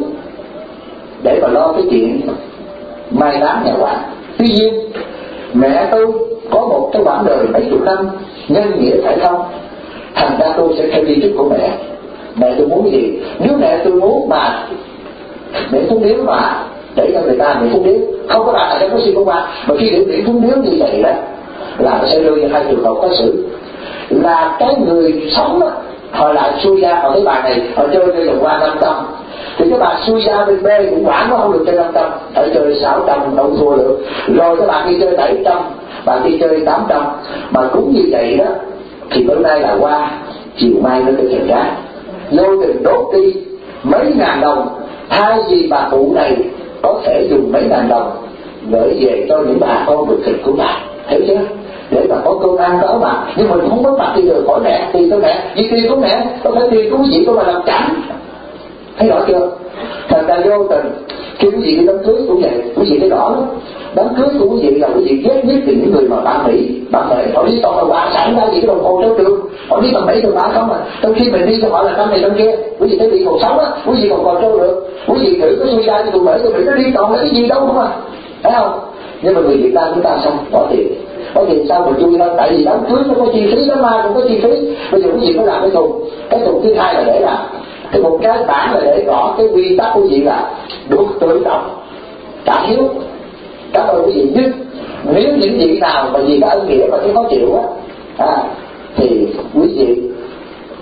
để mà lo cái chuyện mai táng nhà quản. Tuy nhiên mẹ tôi có một cái quãng đời mấy chục năm nhân nghĩa phải không, thành ra tôi sẽ theo di chúc của mẹ. Mẹ tôi muốn gì? Nếu mẹ tôi muốn mà miễn phúng điếu mà để cho người ta miễn phúng điếu, không có bạn nào trong có suy công qua, mà khi để miễn phúng điếu như vậy đó là nó sẽ đưa ra hai trường hợp có xử. Là cái người sống đó, họ lại xui gia, họ thấy bà này họ chơi cho vòng qua năm trăm, thì cái bà xui gia bên B cũng quản nó không được chơi năm trăm, phải chơi sáu trăm đâu thua được. Rồi các bạn đi chơi bảy trăm, bạn đi chơi tám trăm, mà cũng như vậy đó thì bữa nay là qua, chiều mai nó tới chừng rác, vô tình đốt đi mấy ngàn đồng, thay vì bà cụ này có thể dùng mấy ngàn đồng gửi về cho những bà con ruột thịt của bà, hiểu chưa? Để mà có cơm ăn đó mà. Nhưng mình không mất mặt đi được, hỏi mẹ tiền của mẹ, vì tiền của mẹ có phải tiền của quý vị của mà làm chẳng. Thấy rõ chưa? Thành ra vô tình khi quý vị đi đám cưới cũng vậy, quý vị thấy rõ đó. Đám cưới của quý vị là quý vị ghét nhất thì những người mà bạn Mỹ, bạn Mỹ họ đi toàn là quà sẵn ra gì cái đồng hồ treo trường, họ đi bằng Mỹ từ bả không à. Trong khi mình đi cho họ là trăm này trăm kia, quý vị thấy bị cuộc sống á, quý vị còn còn treo được, quý vị thử có suy ra cho tụi Mỹ, tụi Mỹ nó đi toàn là cái gì đâu không à, thấy không? Nhưng mà người Việt Nam chúng ta sao bỏ tiền, bỏ tiền sao mà vui hơn? Tại vì đám cưới nó có chi phí, đám ma cũng có chi phí. Bây giờ quý vị có làm cái thùng, cái thùng thứ hai là để làm cái một cái bản là để rõ cái quy tắc của quý vị là được tự trọng, trả hiếu. Cảm ơn quý vị. Nhưng nếu những vị nào mà vì cái ân nghĩa mà thấy khó chịu á, à, thì quý vị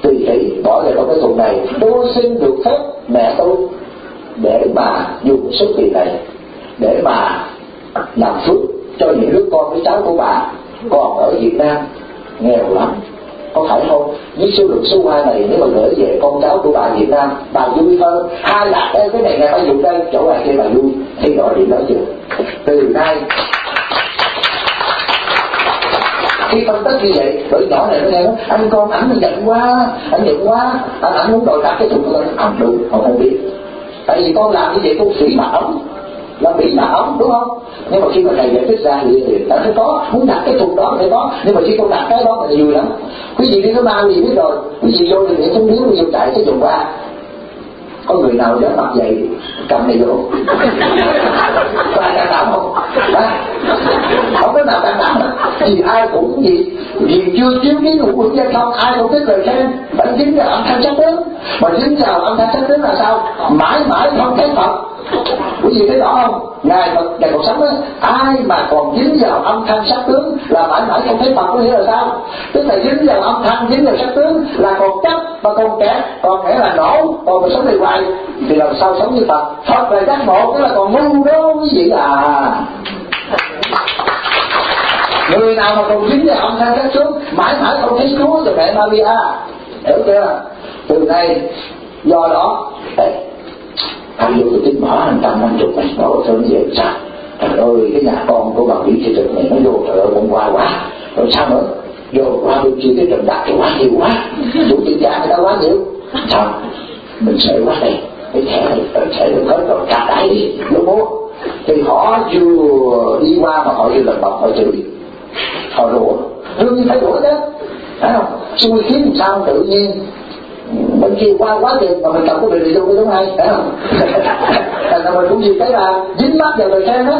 tùy kỹ bỏ vào trong cái thùng này. Tôi xin được phép mẹ tôi để mà dùng số tiền này để mà làm phước cho những đứa con với cháu của bà còn ở Việt Nam nghèo lắm, có phải không? Với số lượng số hoa này nếu mà gửi về con cháu của bà Việt Nam, bà vui hơn. Hai là đây cái này ngày ta dùng đây, chỗ này kia bà vui. Thì gọi điện đó chưa? Từ nay khi phân tích như vậy, bởi nhỏ này nó nghe nó anh con ảnh giận quá, anh giận quá, anh ảnh muốn đòi đặt cái thùng lên. À đúng, họ không biết. Tại vì con làm như vậy con phỉ mặt ống, là bị mà ống, đúng không? Nhưng mà khi mà thầy giải thích ra thì thì ta phải có, muốn đặt cái thùng đó thì có, nhưng mà khi con đặt cái đó thì vui lắm. Quý vị đi nó mang gì biết rồi, quý vị vô thì để không biết, quý vị chạy cái dùng qua. Có người nào dám mặc vậy cầm này vô và can đảm không? À, không có nào can đảm hết. Vì ai cũng gì, vì chưa chiếu cái ngũ quẩn giao thông, ai cũng thích lời khen. Bạn dính vào âm thanh sắc tướng, mà dính vào âm thanh sắc tướng là sao? Mãi mãi không thấy Phật. Quý vị thấy rõ không? Ngài Phật, Ngài còn sống á, ai mà còn dính vào âm thanh sắc tướng là mãi mãi không thấy Phật, có nghĩa là sao? Tức là dính vào âm thanh, dính vào sắc tướng là còn chấp và còn kẹt, còn nghĩa là nổ, còn mình sống này hoài thì làm sao sống như Phật? Phật là giác ngộ, tức là còn ngu đó quý vị à. Người nào mà còn dính vào âm thanh sắc tướng mãi mãi không thấy Chúa cho mẹ Maria, hiểu chưa? Từ nay do đó anh vô tôi tính bỏ hàng trăm năm chục này, bỏ sao nó dễ sao? Trời ơi, cái nhà con của bà Nguyễn Thị Trực này nó vô, trời ơi, bông qua quá. Rồi sao nữa? Vô qua bên kia cái trận đặt thì quá nhiều quá. Chủ tiền gia người ta quá nhiều. Sao? Mình sợ quá đây. Cái thẻ này, cái thẻ được hết rồi, cà đáy đi, nó mua. Thì họ vừa đi qua mà họ vừa lật bọc, họ chửi. Họ rủa. Đương nhiên phải rủa đó. Thấy không? Xui khiến sao tự nhiên bên kia qua quá tiền mà mình cầm cái bình này vô cái giống ai, phải không? Thành ra mình cũng gì cái là dính mắt vào lời khen đó.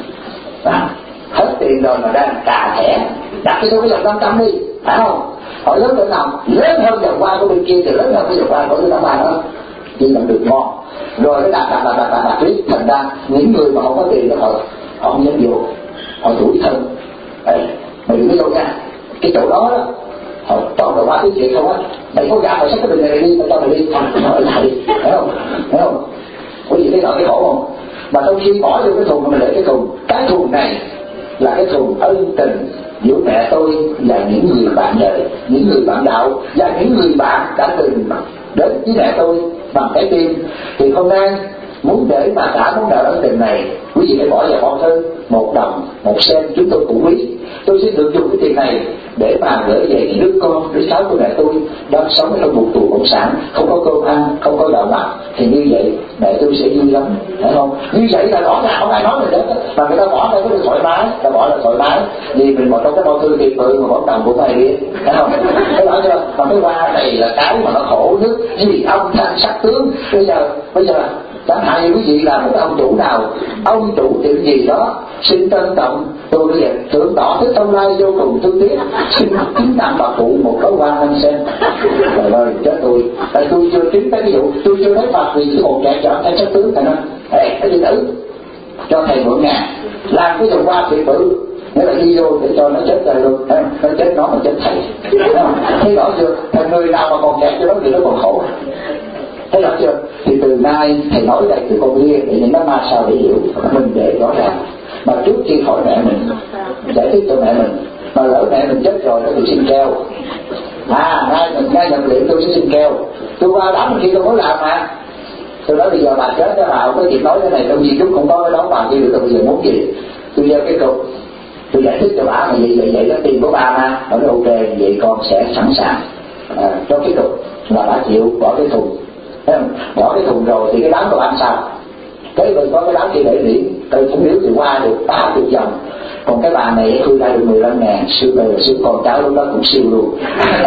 À, hết tiền rồi mà đang cà thẻ, đặt cái số cái dòng năm trăm đi, phải không? Họ lớn cỡ nào, lớn hơn dòng qua của bên kia thì lớn hơn cái dòng qua của cái năm ba đó, chỉ nhận được ngon. Rồi cái đặt đặt đặt đặt đặt đặt riết, thành ra những người mà không có tiền đó họ họ không dám vô, họ tủi thân. Đấy, mày đừng có vô nha, cái chỗ đó đó. Họ chọn đầu qua cái chuyện không á, mày có gà mày xách cái bình này đi, tao cho mày đi, nó ở lại, thấy không? Thấy không? Có gì thấy rõ cái khổ không? Mà trong khi bỏ vô cái thùng mà mình để cái thùng, cái thùng này là cái thùng ân tình giữa mẹ tôi và những người bạn đời, những người bạn đạo và những người bạn đã từng đến với mẹ tôi bằng cái tim. Thì hôm nay muốn để mà trả món nợ ân tình này, quý vị phải bỏ vào bó thư một đồng, một sen, chúng tôi cũng quý. Tôi xin được dùng cái tiền này để mà gửi về những đứa con, đứa cháu của mẹ tôi đang sống trong một tù cộng sản, không có cơm ăn, không có gạo mặc. Thì như vậy mẹ tôi sẽ vui lắm, phải không? Như vậy là rõ ràng không ai nói gì hết, mà người ta bỏ ra cái thoải mái, ta bỏ là thoải mái. Vì mình bỏ trong cái bao thư tiền bự mà bỏ đồng của mày đi, phải không? Thấy rõ chưa? Mà cái hoa này là cái mà nó khổ nhất, vì âm thanh sắc tướng. Bây giờ, bây giờ chẳng hạn như quý vị là một ông chủ nào, ông chủ tiệm gì đó, xin trân trọng tôi bây giờ tưởng tỏ cái tâm lai vô cùng thương tiếc, xin kính tặng bà cụ một đóa hoa năm sen. Trời ơi chết tôi, tại tôi chưa tính tới ví dụ, tôi chưa thấy Phật vì cái một kẻ chọn thay sắc tướng. Thầy nói ê cái gì tử cho thầy mượn ngàn làm cái dòng hoa thiệt bự, nghĩa là đi vô để cho nó chết rồi luôn, nó chết nó mà chết thầy. Thấy rõ chưa? Thầy người nào mà còn kẹt cho nó thì nó còn khổ. Thấy rõ chưa? Thì từ nay thầy nói đây từ con lia để những đám ma sao để hiểu mình để rõ ràng. Mà trước khi hỏi mẹ mình, giải thích cho mẹ mình, mà lỡ mẹ mình chết rồi đó thì xin keo. À, ngay mình ngay nhập viện tôi sẽ xin keo. Tôi qua đám khi tôi mới làm mà. Tôi nói bây giờ bà chết đó bà không có chuyện nói cái này, trong gì lúc không có cái đó bà kia được, tôi bây giờ muốn gì? Tôi giơ cái cục, tôi giải thích cho bà mà vậy vậy vậy đó tiền của bà mà. Nói ok, vậy con sẽ sẵn sàng à, cho cái cục là bà chịu bỏ cái thùng. Bỏ cái thùng rồi thì cái đám của anh sao? Cái bên có cái đám kia để điểm, tôi cũng nếu thì qua được ba mươi vòng. Còn cái bà này tôi ra được mười lăm ngàn, siêu đời siêu con cháu lúc đó cũng siêu luôn.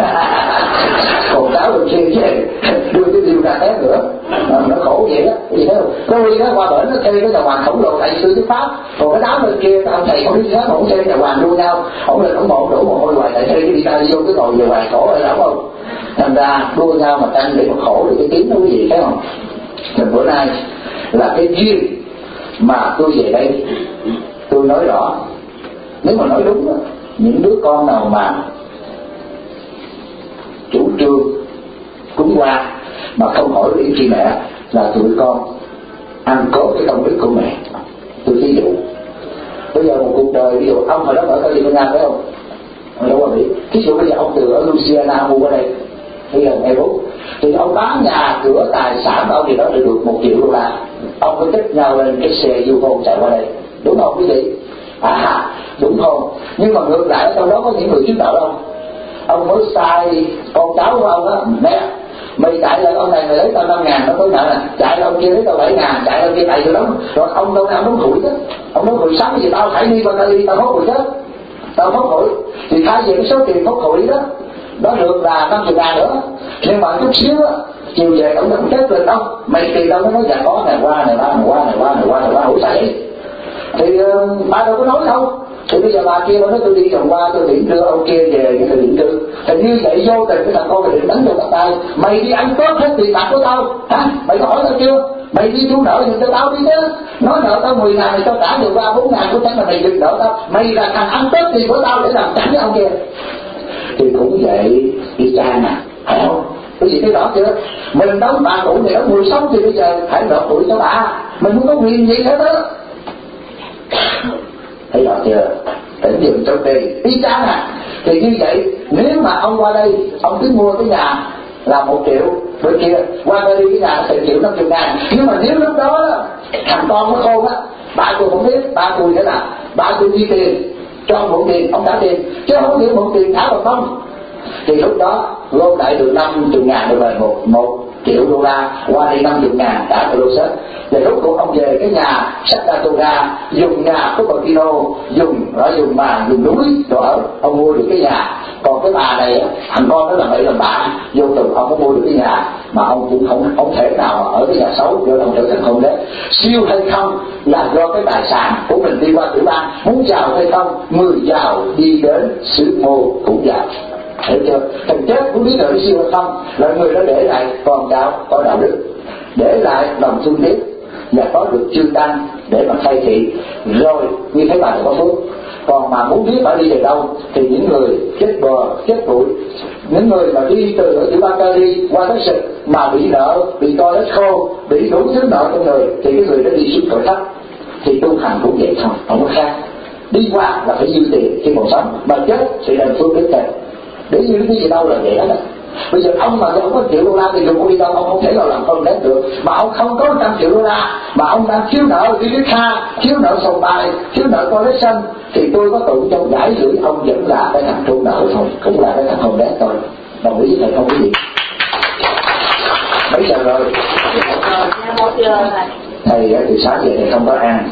Còn cháu được kia chứ đưa cái điều ra té nữa, nó khổ vậy đó. Vì thế tôi đó qua bển nó thuê cái nhà hoàng khổng lồ đại sư nước Pháp, còn cái đám bên kia ông thầy không biết gì hết, ông thuê nhà hoàng đua nhau, ông lên ông một đổ mồ hôi hoài, tại thuê cái đi ta vô cái ngồi về hoàng khổ rồi đúng không? Thành ra đua nhau mà tăng để mà khổ được cái tiếng đó quý vị thấy không? Thì bữa nay là cái duyên mà tôi về đây tôi nói rõ. Nếu mà nói đúng đó, những đứa con nào mà chủ trương qua mà không hỏi ý chị mẹ là tụi con ăn cốt cái công đức của mẹ. Tôi ví dụ bây giờ một cuộc đời, ví dụ ông hồi đó ở California phải không, ông đâu có bị, ví dụ bây giờ ông từ ở Louisiana mua ở đây bây giờ ngày bốn thì ông bán nhà cửa tài sản của ông thì đó được được một triệu đô la, ông có chất nhau lên cái xe du hồn chạy qua đây, đúng không quý vị? À đúng không? Nhưng mà ngược lại trong đó có những người chứng đạo đâu, ông mới sai con cháu của ông đó, mẹ mày chạy lại ông này mày lấy tao năm ngàn nó tới nợ nè, chạy ông kia lấy tao bảy ngàn, chạy ông kia này vô lắm, rồi ông đâu nào đóng hụi đó, ông đóng hụi sáng gì tao phải đi qua tao đi tao hốt hụi chết, tao hốt hụi thì thay vì cái số tiền hốt hụi đó đó được là năm chục ngàn nữa, nhưng mà chút xíu á chiều về ông vẫn chết lên đâu mày tiền đâu, nó nói dạ có này qua này ba này qua này qua này qua này qua hủi sao vậy thì uh, ba đâu có nói đâu. Thì bây giờ bà kia nói tôi đi vòng qua tôi điểm đưa ông kia về những người điểm đưa, thì như vậy vô tình cái thằng con mày định đánh vô mặt tay, mày đi ăn cướp hết tiền bạc của tao hả, mày có hỏi tao chưa, mày đi thu nợ thì tao tao đi chứ, nói nợ tao mười ngàn mày cho trả được qua bốn ngàn của chắc là mày đừng nợ tao, mày là thằng ăn cướp tiền của tao để làm chắn với ông kia. Thì cũng vậy đi cha nè, phải không? Cái gì thấy rõ chưa? Mình đóng bà cụ thì đóng mười sáu thì bây giờ phải nộp tuổi cho bà, mình không có quyền gì hết đó. Thấy rõ chưa? Tỉnh dừng trong tiền đi cha nè. Thì như vậy nếu mà ông qua đây ông cứ mua cái nhà là một triệu, bên kia qua đây đi cái nhà sẽ triệu năm chục ngàn, nhưng mà nếu lúc đó thằng con nó khôn á, bà tôi không biết, bà tôi thế là bà tôi đi tiền cho ông mượn tiền, ông trả tiền chứ không chịu mượn tiền thả vào không, thì lúc đó gom lại được năm chục ngàn được rồi, một một triệu đô la qua đi năm chục ngàn trả cho lô sách. Và lúc của ông về cái nhà Saratoga, dùng nhà của Cupertino, dùng ở dùng mà dùng núi đồ ở, ông mua được cái nhà. Còn cái bà này thằng con nó là vậy làm bạn, vô tình ông có mua được cái nhà mà ông cũng không không thể nào mà ở cái nhà xấu do ông trở thành không đấy. Siêu hay không là do cái tài sản của mình đi qua tiểu bang, muốn giàu hay không, người giàu đi đến xứ mô cũng giàu. Hiểu chưa? Thằng chết cũng biết được siêu hay không là người đó để lại con cháu có đạo đức, để lại lòng thương tiếc và có được chư tăng để mà thay thị, rồi như thế bà thì có phước. Còn mà muốn biết bà đi về đâu thì những người chết bờ chết bụi, những người mà đi từ ở tiểu bang Cali qua tới Sực mà bị nợ, bị coi đất khô, bị đủ thứ nợ trong người thì cái người đó đi xuống cõi thấp. Thì tu hành cũng vậy thôi, không có khác. Đi qua là phải dư tiền khi còn sống, mà chết thì đem phước đến đây. Để như cái gì đâu là vậy đó. Bây giờ ông mà không có triệu đô la thì dùng ông đi đâu, ông không thể nào làm hơn đến được. Mà ông không có trăm triệu đô la mà ông đang thiếu nợ đi với Kha, thiếu nợ sòng bài, thiếu nợ collection, thì tôi có tụng trong giải gửi ông vẫn là cái thằng trốn nợ thôi, cũng là cái thằng không đáng thôi. Đồng ý với thầy không, cái gì? Mấy giờ rồi? Một giờ rồi. Thầy từ sáng giờ thầy không có ăn,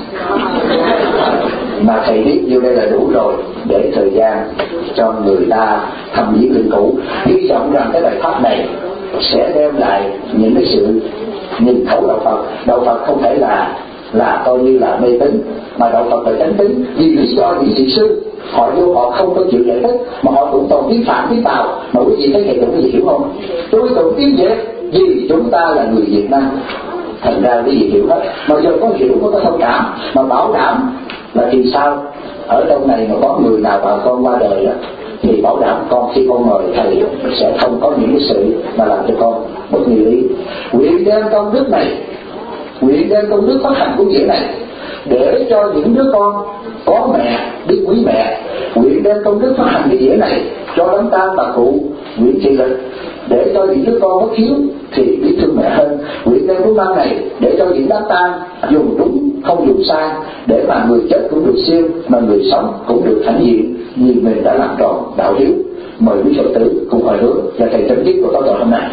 mà thầy biết vô đây là đủ rồi, để thời gian cho người ta thăm viếng linh cữu. Hy vọng rằng cái bài pháp này sẽ đem lại những cái sự nhìn thấu đạo Phật. Đạo Phật không thể là là coi như là mê tín, mà đạo Phật là chánh tín. Vì lý do những vị sư họ vô họ không có chịu giải thích, mà họ tụng tụng tiếng Phạn tiếng Tàu. Mà quý vị thấy thầy tụng cái gì hiểu không? Tôi tụng tiếng Việt vì chúng ta là người Việt Nam, thành ra cái gì hiểu hết. Mà giờ có hiểu có thông cảm, mà bảo đảm là thì sao ở trong này mà có người nào bà con qua đời đó, thì bảo đảm con khi con mời thầy sẽ không có những cái sự mà làm cho con bất nghi lý. Nguyện đem công đức này, nguyện đem công đức phát hành của nghĩa này để cho những đứa con có mẹ biết quý mẹ. Nguyện đem công đức phát hành cái nghĩa này cho đám tang bà cụ Nguyễn Thị Lịch, để cho những đứa con có thiếu thì biết thương mẹ hơn. Nguyện đem phước năng này để cho những đám tang dùng đúng không dùng sai, để mà người chết cũng được siêu, mà người sống cũng được hãnh diện, vì mình đã làm tròn đạo hiếu. Mời quý Phật tử cùng hồi hướng và thầy chấm dứt của câu chuyện hôm nay.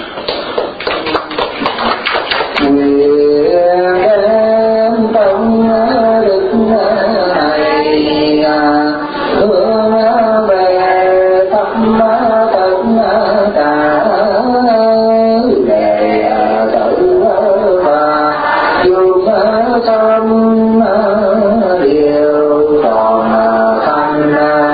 Nguyện đem công đức này hướng về khắp tất cả đệ tử và chúng sanh đều còn thành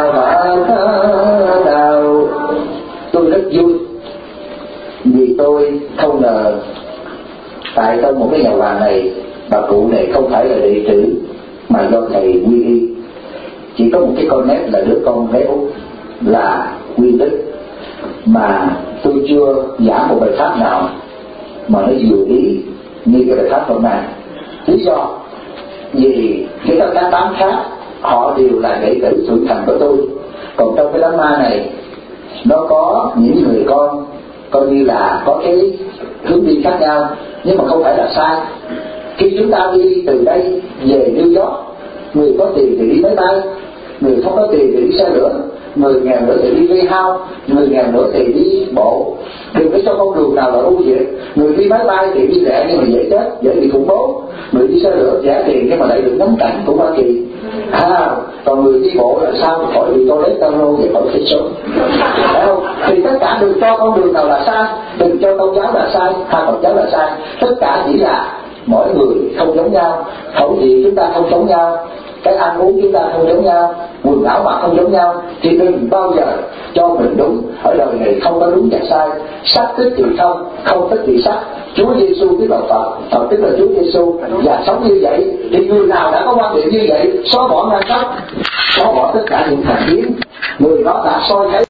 Phật đạo. Tôi rất vui vì tôi không ngờ tại trong một cái nhà hoàng này, bà cụ này không phải là đệ tử mà do thầy quy y. Chỉ có một cái con nét là đứa con bé út là Quy Đức. mà tôi chưa giảng một bài pháp nào mà nó vừa ý như cái bài pháp hôm nay. Lý do vì cái tất cả tám khác họ đều là đệ tử thượng thành của tôi, còn trong cái đám ma này nó có những người con coi như là có cái hướng đi khác nhau, nhưng mà không phải là sai. Khi chúng ta đi từ đây về New York, người có tiền thì đi máy bay, người không có tiền thì đi xe lửa, người nghèo nữa thì đi dây hao, người nghèo nữa thì đi bộ. Đừng có cho con đường nào là ưu việt. Người đi máy bay thì đi rẻ nhưng mà dễ chết, dễ bị khủng bố. Người đi xe lửa rẻ tiền nhưng mà lại được ngắm cảnh của Hoa Kỳ. À, còn người đi bộ là sao khỏi bị toilet tao lô về khỏi phải sống. Phải không? Thì tất cả đừng cho con đường nào là sai, đừng cho tôn giáo là sai, hai tôn giáo là sai. Tất cả chỉ là mỗi người không giống nhau, khẩu vị chúng ta không giống nhau, cái ăn uống chúng ta không giống nhau, quần áo mặc không giống nhau, thì đừng bao giờ cho mình đúng. Ở đời này không có đúng và sai, sắc tức thì không, không tức thì sắc. Chúa Giêsu tức là Phật, Phật tức là Chúa Giêsu, và sống như vậy thì người nào đã có quan điểm như vậy xóa bỏ ngang cấp, xóa bỏ tất cả những thành kiến, người đó đã soi thấy